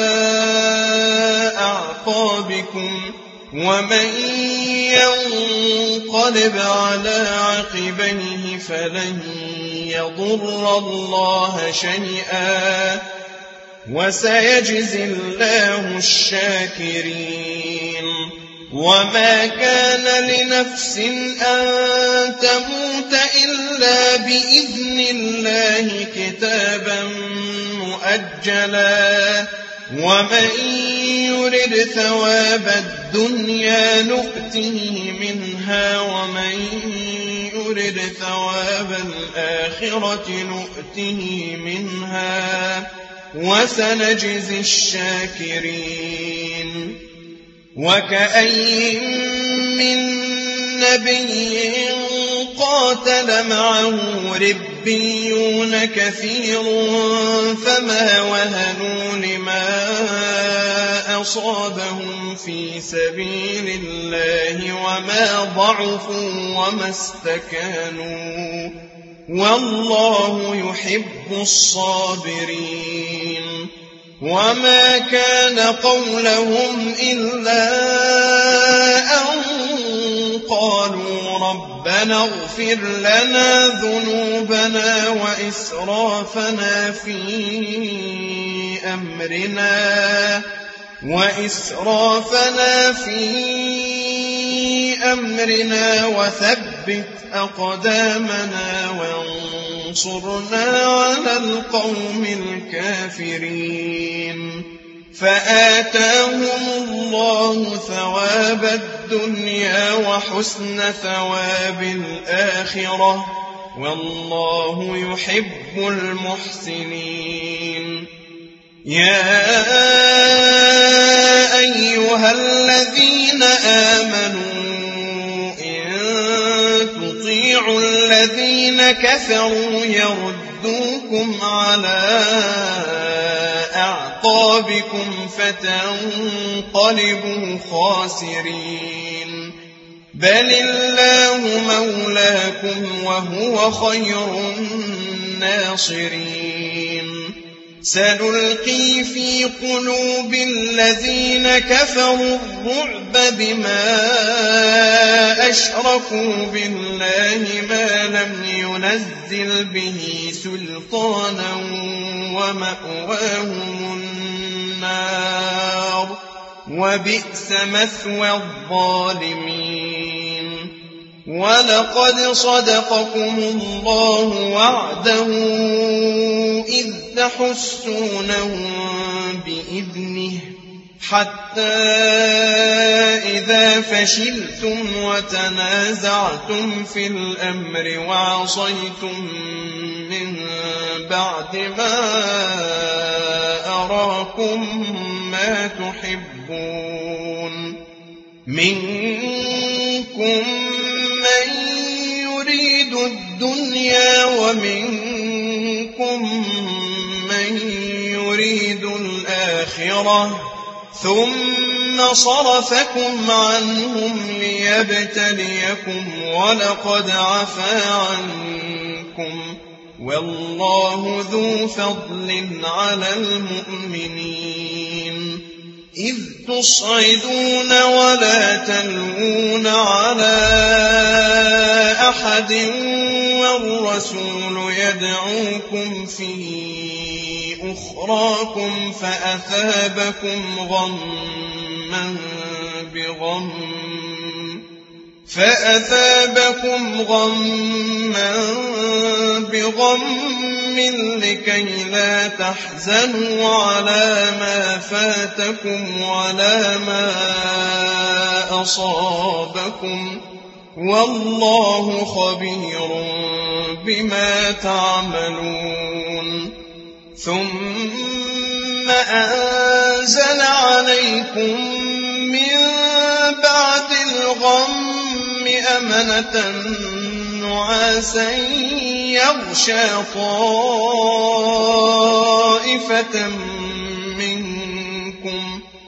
أعقابكم ومن ينقلب على عقبيه فلن يضر الله شيئا وسيجزي الله الشاكرين. وما كان لنفس أن تموت إلا بإذن الله كتابا مؤجلا ومن يرد ثواب الدنيا نؤته منها ومن يرد ثواب الآخرة نؤته منها وسنجزي الشاكرين. وكأي من نبي قاتل معه ربيون كثير فما وهنوا لما أصابهم في سبيل الله وما ضعفوا وما استكانوا والله يحب الصابرين. وما كان قولهم إلا أن قالوا ربنا اغفر لنا ذنوبنا وإسرافنا في أمرنا وثبت أقدامنا وانصرنا على القوم الكافرين. فآتاهم الله ثواب الدنيا وحسن ثواب الآخرة والله يحب المحسنين. يا أيها الذين آمنوا إن تطيعوا الذين كفروا يردوكم على أعقابكم فتنقلبوا خاسرين. بل الله مولاكم وهو خير الناصرين. سنلقي في قلوب الذين كفروا الرعب بما أشركوا بالله ما لم ينزل به سلطانا ومأواهم النار وبئس مثوى الظالمين. ولقد صدقكم الله وعده إذ تحسونهم بإذنه حتى إذا فشلتم وتنازعتم في الأمر وعصيتم من بعد ما أراكم ما تحبون منكم من يريد الدنيا ومنكم من يريد الآخرة ثم صرفكم عنهم ليبتليكم ولقد عفا عنكم والله ذو فضل على المؤمنين. إذ تصعدون ولا تلوون على أحد والرسول يدعوكم في أخراكم فأثابكم غما بغم لكي لا تحزنوا على ما فاتكم ولا ما أصابكم والله خبير بما تعملون. ثم أنزل عليكم من بعد الغم أمنة نعاسا يغشى طائفة منكم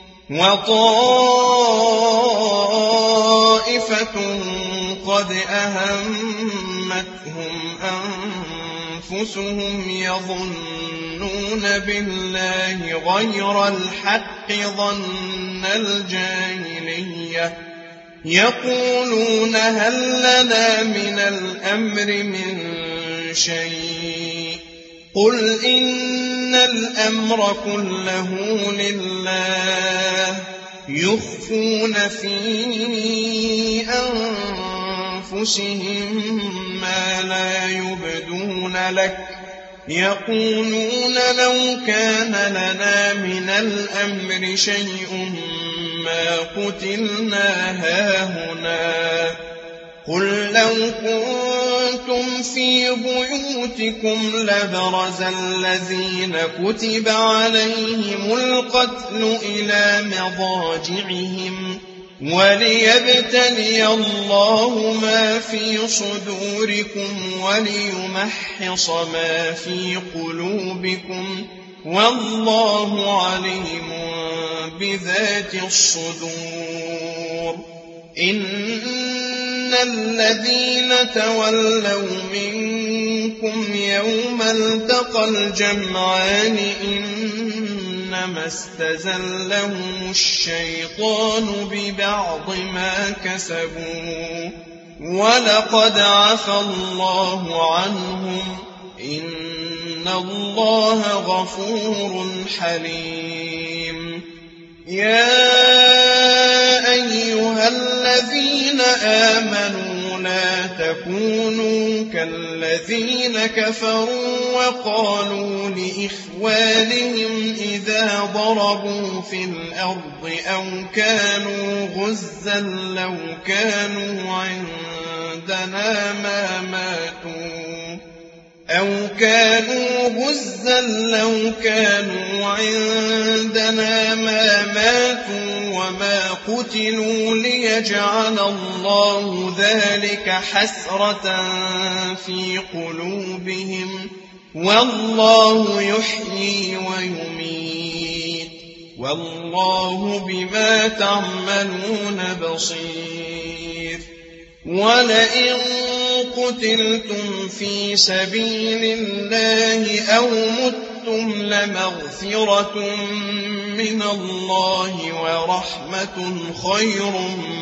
وطائفة قد أهمتهم أنفسهم يظنون بالله غير الحق ظن الجاهلية يقولون هل لنا من الأمر من شيء قل إن الأمر كله لله يخفون في أنفسهم ما لا يبدون لك يقولون لو كان لنا من الأمر شيء ما قتلنا هاهنا قل لو كنتم في بيوتكم لبرز الذين كتب عليهم القتل إلى مضاجعهم وليبتلي الله ما في صدوركم وليمحص ما في قلوبكم والله عليم بذات الصدور إن الذين تولوا منكم يوم التقى الجمعان إنما استزلهم الشيطان ببعض ما كسبوا ولقد عفى الله عنهم إن الله غفور حليم يا أيها الذين آمنوا لا تكونوا كالذين كفروا وقالوا لإخوانهم إذا ضربوا في الأرض أو كانوا غزا لو كانوا عندنا ما ماتوا وما قتلوا ليجعل الله ذلك حسرة في قلوبهم والله يحيي ويميت والله بما تعملون بصير ولئن قتلتم في سبيل الله أو متم لمغفرة من الله ورحمة خير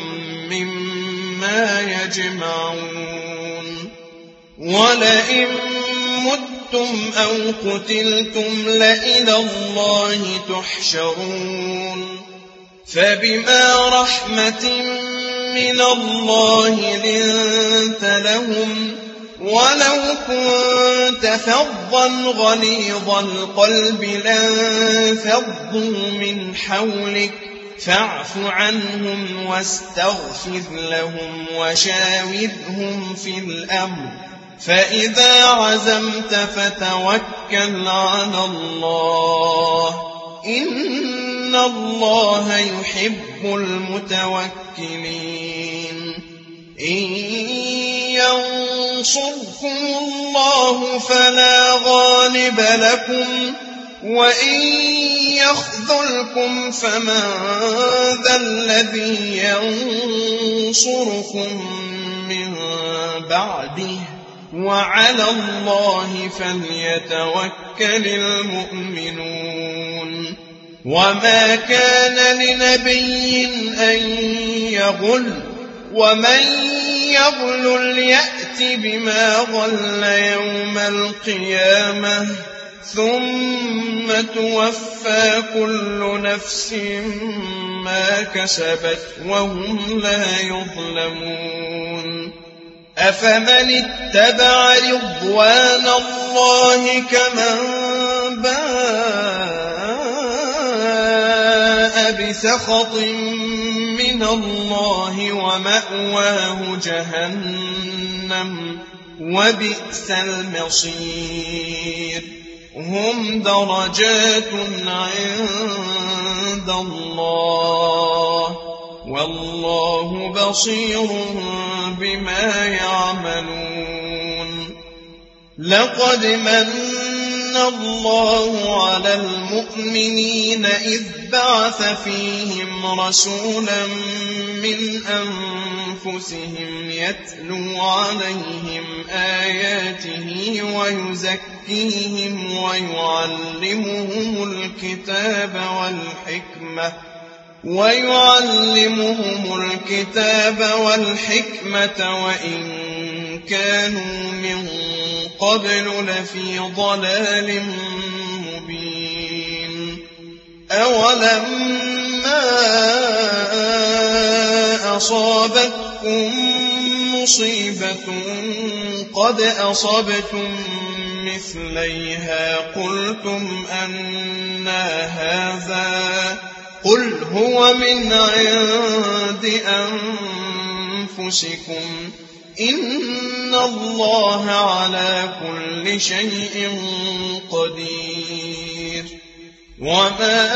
مما يجمعون ولئن متم أو قتلتم لإلى الله تحشرون فبما رحمة من الله لنت لهم ولو كنت فظا غليظ القلب لانفضوا من حولك فاعف عنهم واستغفر لهم وشاورهم في الأمر فإذا عزمت فتوكل على الله إن الله يحب المتوكلين إن ينصركم الله فلا غالب لكم وإن يخذلكم فمن ذا الذي ينصركم من بعده وعلى الله فليتوكل المؤمنون وما كان لنبي أن يغل ومن يغل يأت بما غل يوم القيامة ثم توفى كل نفس ما كسبت وهم لا يظلمون أفمن اتبع رضوان الله كمن باء بسخط من الله ومأواه جهنم وبئس المصير هم درجات عند الله والله بصير بما يعملون لقد من الله على المؤمنين إذ بعث فيهم رسولا من أنفسهم يتلو عليهم آياته ويزكيهم ويعلمهم الكتاب والحكمة وإن كانوا من قبل لفي ضلال مبين أولما أصابتكم مصيبة قد أصبتم مثليها قلتم أنى هذا قل هو من عند أنفسكم إن الله على كل شيء قدير وما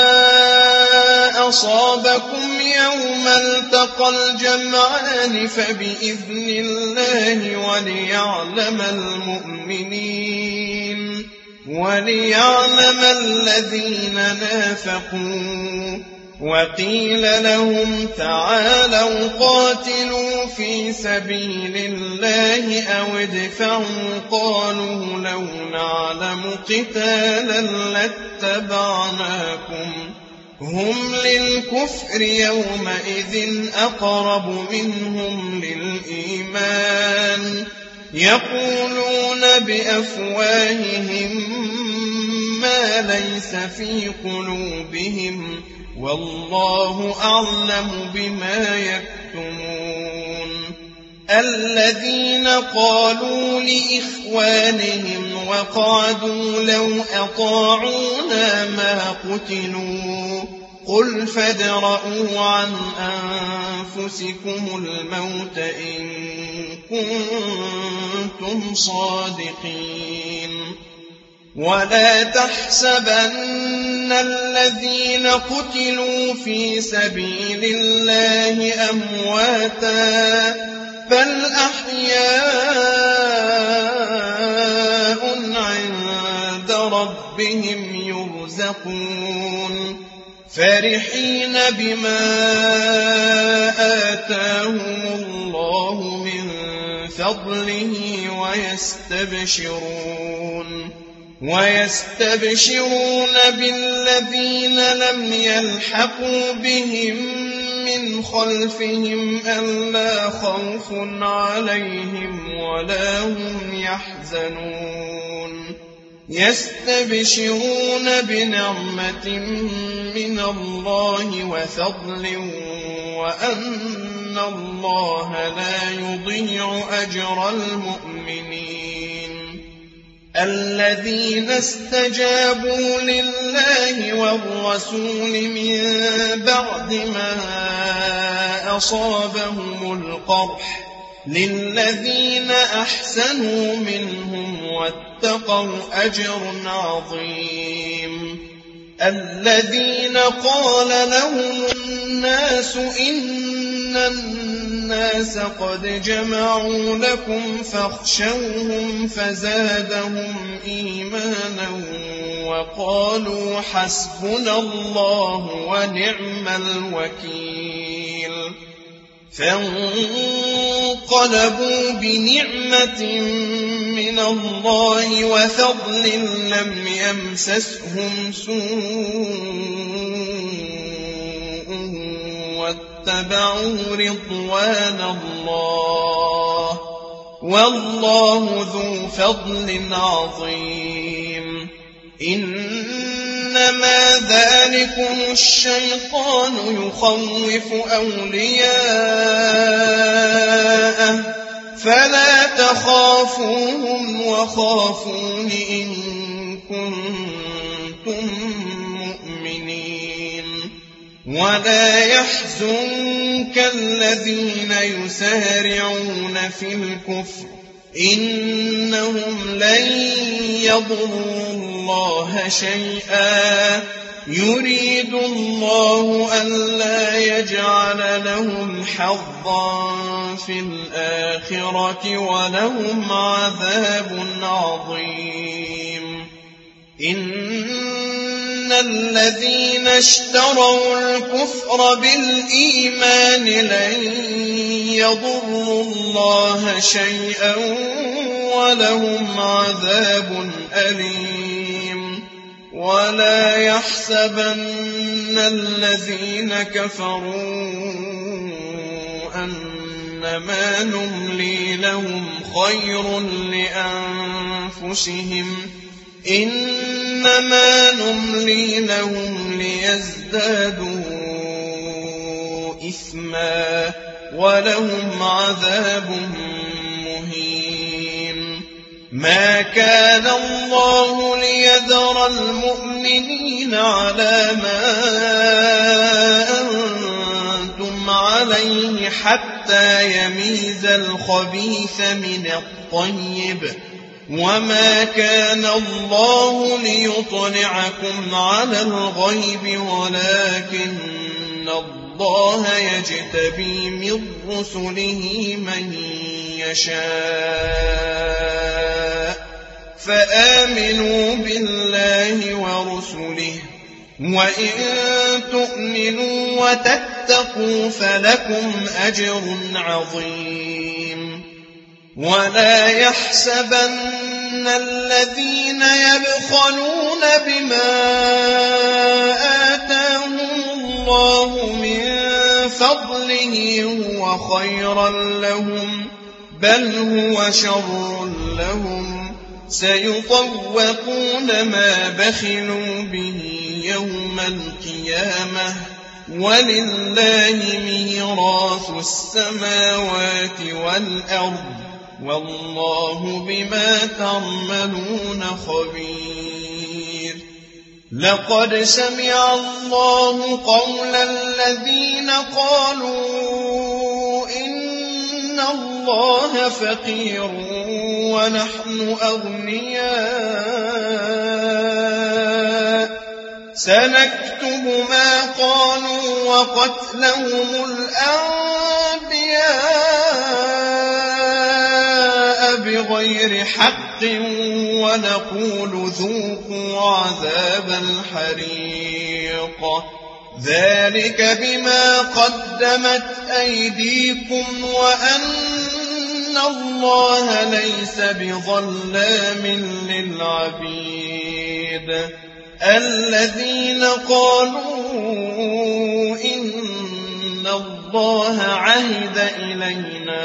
أصابكم يوم التقى الجمعان فبإذن الله وليعلم الذين نافقوا وقيل لهم تعالوا قاتلوا في سبيل الله أو ادفعوا قالوا لو نعلم قتالا لاتبعناكم هم للكفر يومئذ أقرب منهم للإيمان يقولون بأفواههم ما ليس في قلوبهم والله أعلم بما يكتمون الذين قالوا لإخوانهم وقعدوا لو أطاعونا ما قتلوا قل فادرءوا عن أنفسكم الموت إن كنتم صادقين ولا تحسبن الذين قتلوا في سبيل الله أمواتا بل أحياء عند ربهم يرزقون فرحين بما آتاهم الله من فضله ويستبشرون بالذين لم يلحقوا بهم من خلفهم ألا خوف عليهم ولا هم يحزنون يستبشرون بنعمة من الله وفضل وأن الله لا يضيع أجر المؤمنين الذين استجابوا لله والرسول من بعد ما أصابهم القرح للذين أحسنوا منهم واتقوا أجر عظيم الذين قال لهم الناس إن الناس قد جمعوا لكم فاخشوهم فزادهم إيمانا وقالوا حسبنا الله ونعم الوكيل فانقلبوا بنعمة من الله وفضل لم يمسسهم سوء واتبعوا رضوان الله والله ذو فضل عظيم إنما ذلكم الشيطان يخوف أولياءه فلا تخافوهم وخافون إن كنتم مؤمنين ولا يحزنك الذين يسارعون في الكفر إنهم لن يضروا الله شيئا يريد الله ألا يجعل لهم حظا في الآخرة ولهم عذاب عظيم إن الذين اشتروا الكفر بالإيمان لن يضروا الله شيئا ولهم عذاب أليم ولا يحسبن الذين كفروا إنما نملي لهم خير لأنفسهم إنما نملي لهم ليزدادوا إثما ولهم عذاب مهين. ما كان الله ليذر المؤمنين على ما أنتم عليه حتى يميز الخبيث من الطيب وما كان الله ليطلعكم على الغيب ولكن الله يجتبي من رسله من يشاء فآمنوا بالله ورسله وإن تؤمنوا وتتقوا فلكم أجر عظيم. ولا يحسبن الذين يبخلون بما آتاهم الله من فضله هو خيرا لهم بل هو شر لهم سيطوقون ما بخلوا به يوم القيامة ولله ميراث السماوات والأرض والله بما تعملون خبير. لقد سمع الله قول الذين قالوا إن الله فقير ونحن أغنياء سنكتب ما قالوا وقتلهم الأنبياء بغير حق ونقول ذوقوا عذاب الحريق ذلك بما قدمت أيديكم وأن الله ليس بظلام للعبيد. الذين قالوا إن الله عهد إلينا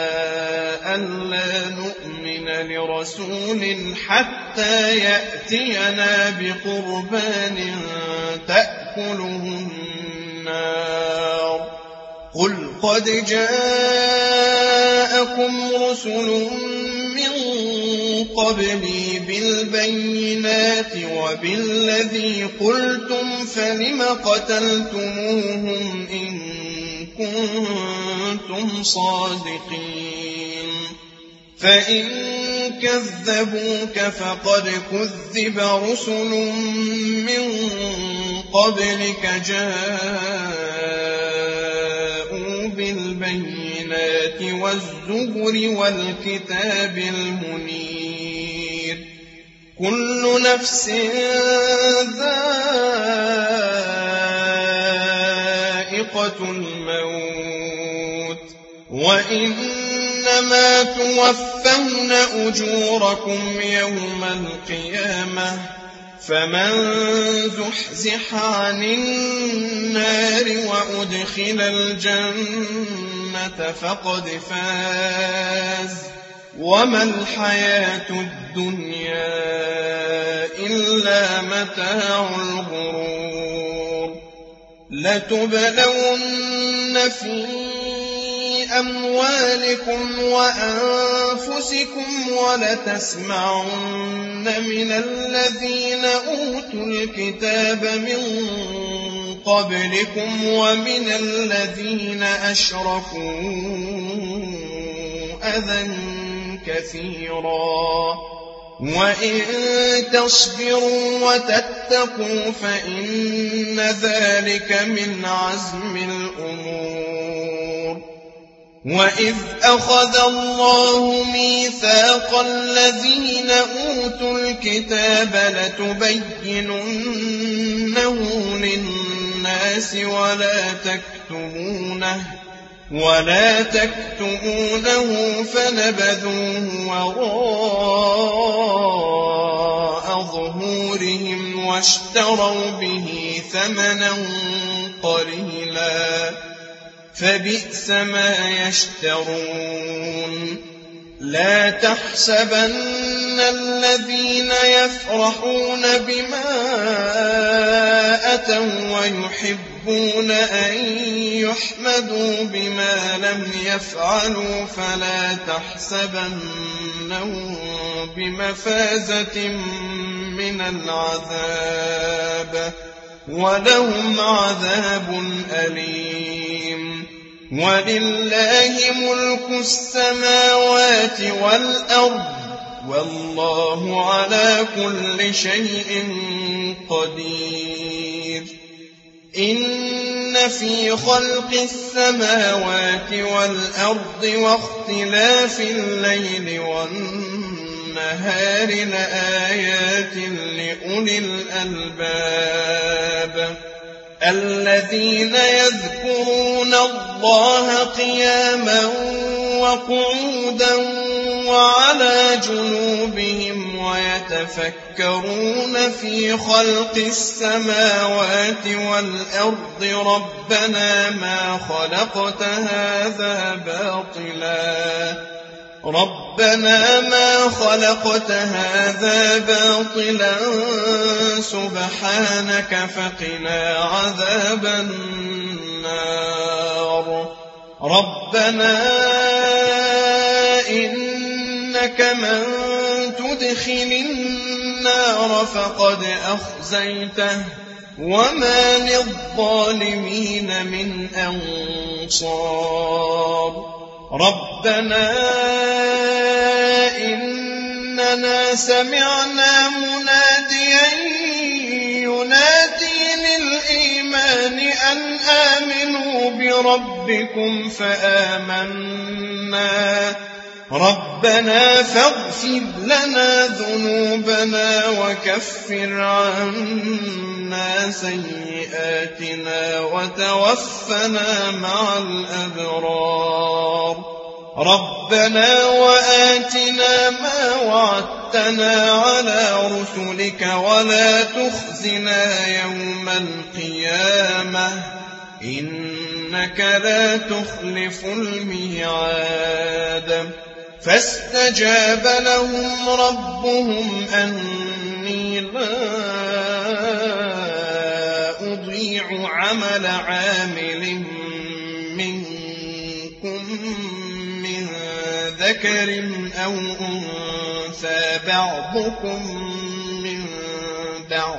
ألا نؤمن لرسول حتى يأتينا بقربان تأكله النار قل قد جاءكم رسل من قبلي بالبينات وبالذي قلتم فلم قتلتموهم إن كنتم صادقين فإن كذبوك فقد كذب رسل من قبلك جاءوا بالبينات والزبر والكتاب المنير كل نفس ذائقة الموت وإنما توفون أجوركم يوم القيامة فمن زحزح عن النار وأدخل الجنة فقد فاز وما الحياة الدنيا إلا متاع الغرور. لتبلون في أموالكم وأنفسكم ولتسمعن من الذين أوتوا الكتاب من قبلكم ومن الذين أشركوا أذى كثيرا وإن تصبروا وتتقوا فإن ذلك من عزم الأمور. وإذ أخذ الله ميثاق الذين أوتوا الكتاب لتبيننه للناس ولا تكتمونه فنبذوه وراء ظهورهم واشتروا به ثمنا قليلا فبئس ما يشترون لا تحسبن الذين يفرحون بما أتوا ويحبون أن يحمدوا بما لم يفعلوا فلا تحسبنهم بمفازة من العذاب ولهم عذاب أليم ولله ملك السماوات والأرض والله على كل شيء قدير إن في خلق السماوات والأرض واختلاف الليل والنهار لآيات لأولي الألباب الذين يذكرون الله قياما وقعودا وعلى جنوبهم ويتفكرون في خلق السماوات والأرض ربنا ما خلقت هذا باطلا سبحانك فقنا عذاب النار ربنا إنك من تدخل النار فقد أخزيته وما للظالمين من أنصار ربنا إننا سمعنا مناديا ينادي للإيمان أن آمنوا بربكم فآمنا ربنا فاغفر لنا ذنوبنا وكفر عنا سيئاتنا وتوفنا مع الأبرار ربنا وآتنا ما وعدتنا على رسلك ولا تخزنا يوم القيامة إنك لا تخلف الميعاد فاستجاب لهم ربهم أني لا أضيع عمل عامل منكم من ذكر أو أنثى بعضكم من بعض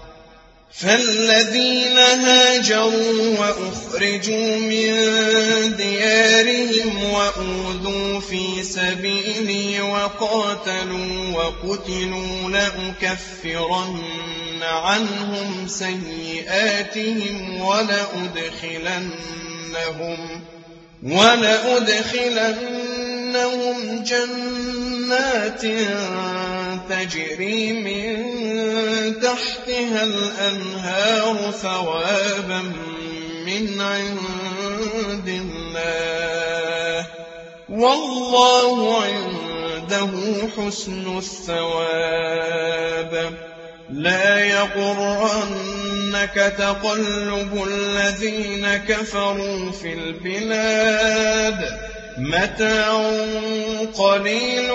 فالذين هاجروا وأخرجوا من ديارهم وأوذوا في سبيلي وقاتلوا وقتلوا لأكفرن عنهم سيئاتهم ولأدخلنهم جنات تجري من تحتها الأنهار ثوابا من عند الله والله عنده حسن الثواب لا يغرنك تقلب الذين كفروا في البلاد متاع قليل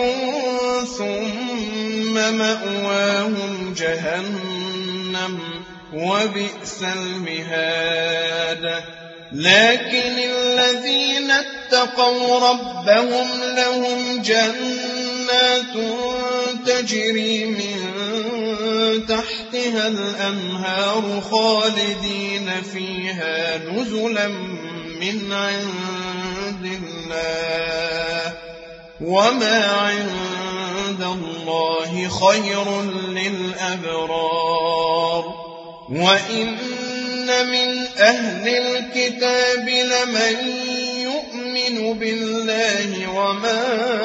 ثم مأواهم جهنم وبئس المهاد لكن الذين اتقوا ربهم لهم جنات تجري من تحتها الأنهار خالدين فيها نزلا من عند الله وما عند الله خير للأبرار وإن من أهل الكتاب لمن يؤمن بالله وما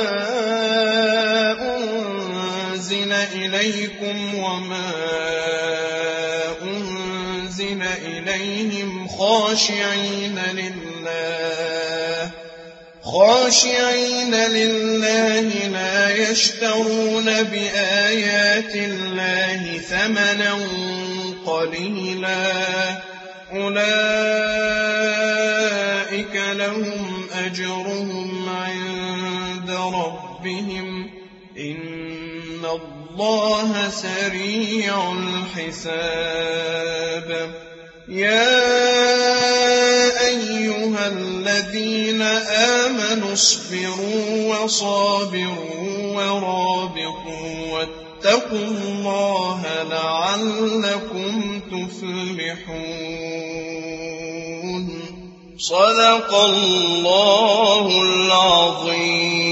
أنزل إليكم وما أنزل إليهم خاشعين لله لا يشترون بآيات الله ثمنا قليلا أولئك أولئك لهم أجرهم عند ربهم إن الله سريع الحساب يا أيها الذين آمنوا اصبروا وصابروا ورابطوا واتقوا الله لعلكم تفلحون صدق الله العظيم.